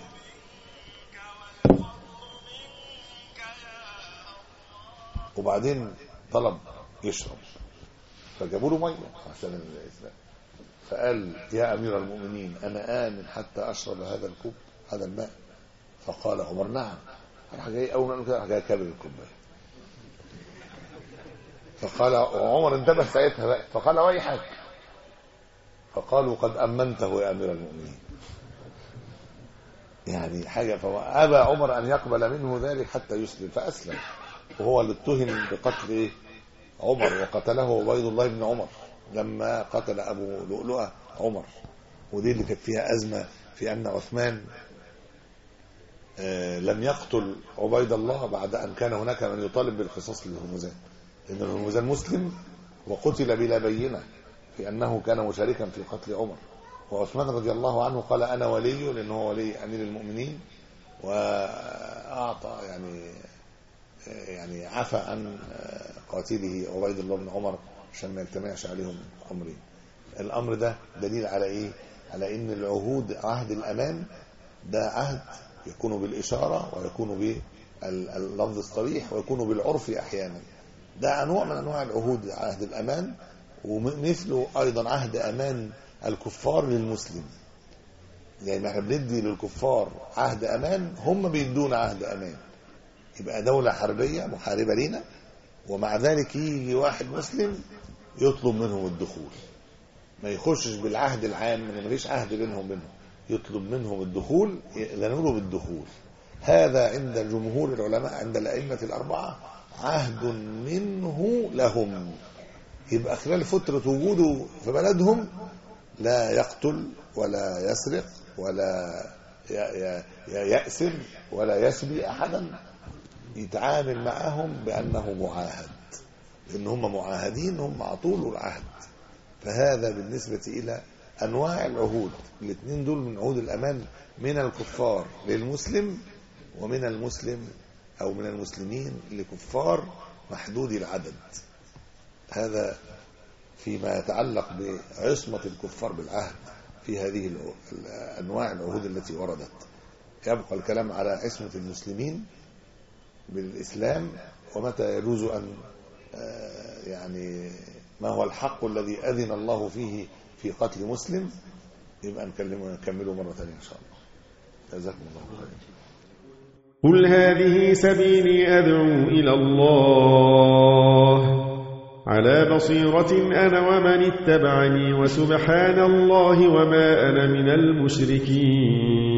وبعدين طلب يشرب، فجابوا له ميه عشان الاسلام، فقال يا امير المؤمنين انا امن حتى اشرب هذا الكوب هذا الماء؟ فقال عمر نعم. راح جاي اول ما قال كده راح جاي كابل الكوبايه، فقال عمر انتبه ساعتها بقى فقال ويحك، فقالوا قد امنته يا امير المؤمنين. يعني حاجه، فابى عمر ان يقبل منه ذلك حتى يسلم، فاسلم، وهو اللي اتهم بقتل ايه عمر، وقتله عبيد الله بن عمر لما قتل ابو لؤلؤه عمر. ودي اللي كانت فيها ازمه في ان عثمان آه لم يقتل عبيد الله بعد ان كان هناك من يطالب بالقصاص للهرمزان، لان الهرمزان مسلم وقتل بلا بينه في انه كان مشاركا في قتل عمر. وعثمان رضي الله عنه قال انا ولي، لانه هو ولي امير المؤمنين، واعطى يعني يعني عفى عن قاتله عبيد الله بن عمر عشان ما يجتمعش عليهم امرين. الامر ده دليل على ايه؟ على ان العهود عهد الامان ده عهد يكون بالاشاره ويكون باللفظ الصريح ويكون بالعرف احيانا. ده نوع من انواع العهود عهد الامان، ومثله ايضا عهد امان الكفار للمسلم. يعني احنا بندي للكفار عهد امان، هم بيدونا عهد امان. يبقى دولة حربية محاربة لينا، ومع ذلك يجي واحد مسلم يطلب منهم الدخول، ما يخشش بالعهد العام، ما فيش عهد بينهم بينهم، يطلب منهم الدخول، يأذنوا له بالدخول. هذا عند جمهور العلماء عند الأئمة الأربعة عهد منه لهم. يبقى خلال فترة وجوده في بلدهم لا يقتل ولا يسرق ولا يأسر ولا يسبي أحدا، يتعامل معهم بأنه معاهد، لأن هم معاهدين، هم عطوله العهد. فهذا بالنسبة إلى أنواع العهود، الاثنين دول من عهود الأمان من الكفار للمسلم، ومن المسلم أو من المسلمين لكفار محدود العدد. هذا فيما يتعلق بعصمة الكفار بالعهد في هذه أنواع العهود التي وردت. يبقى الكلام على عصمة المسلمين بالإسلام، ومتى يجوز أن يعني ما هو الحق الذي أذن الله فيه في قتل مسلم، يبقى نكمله مرة ثانية إن شاء الله. جزاكم الله خيرا. قل هذه سبيلي أدعو إلى الله على بصيرة أنا ومن اتبعني، وسبحان الله وما أنا من المشركين.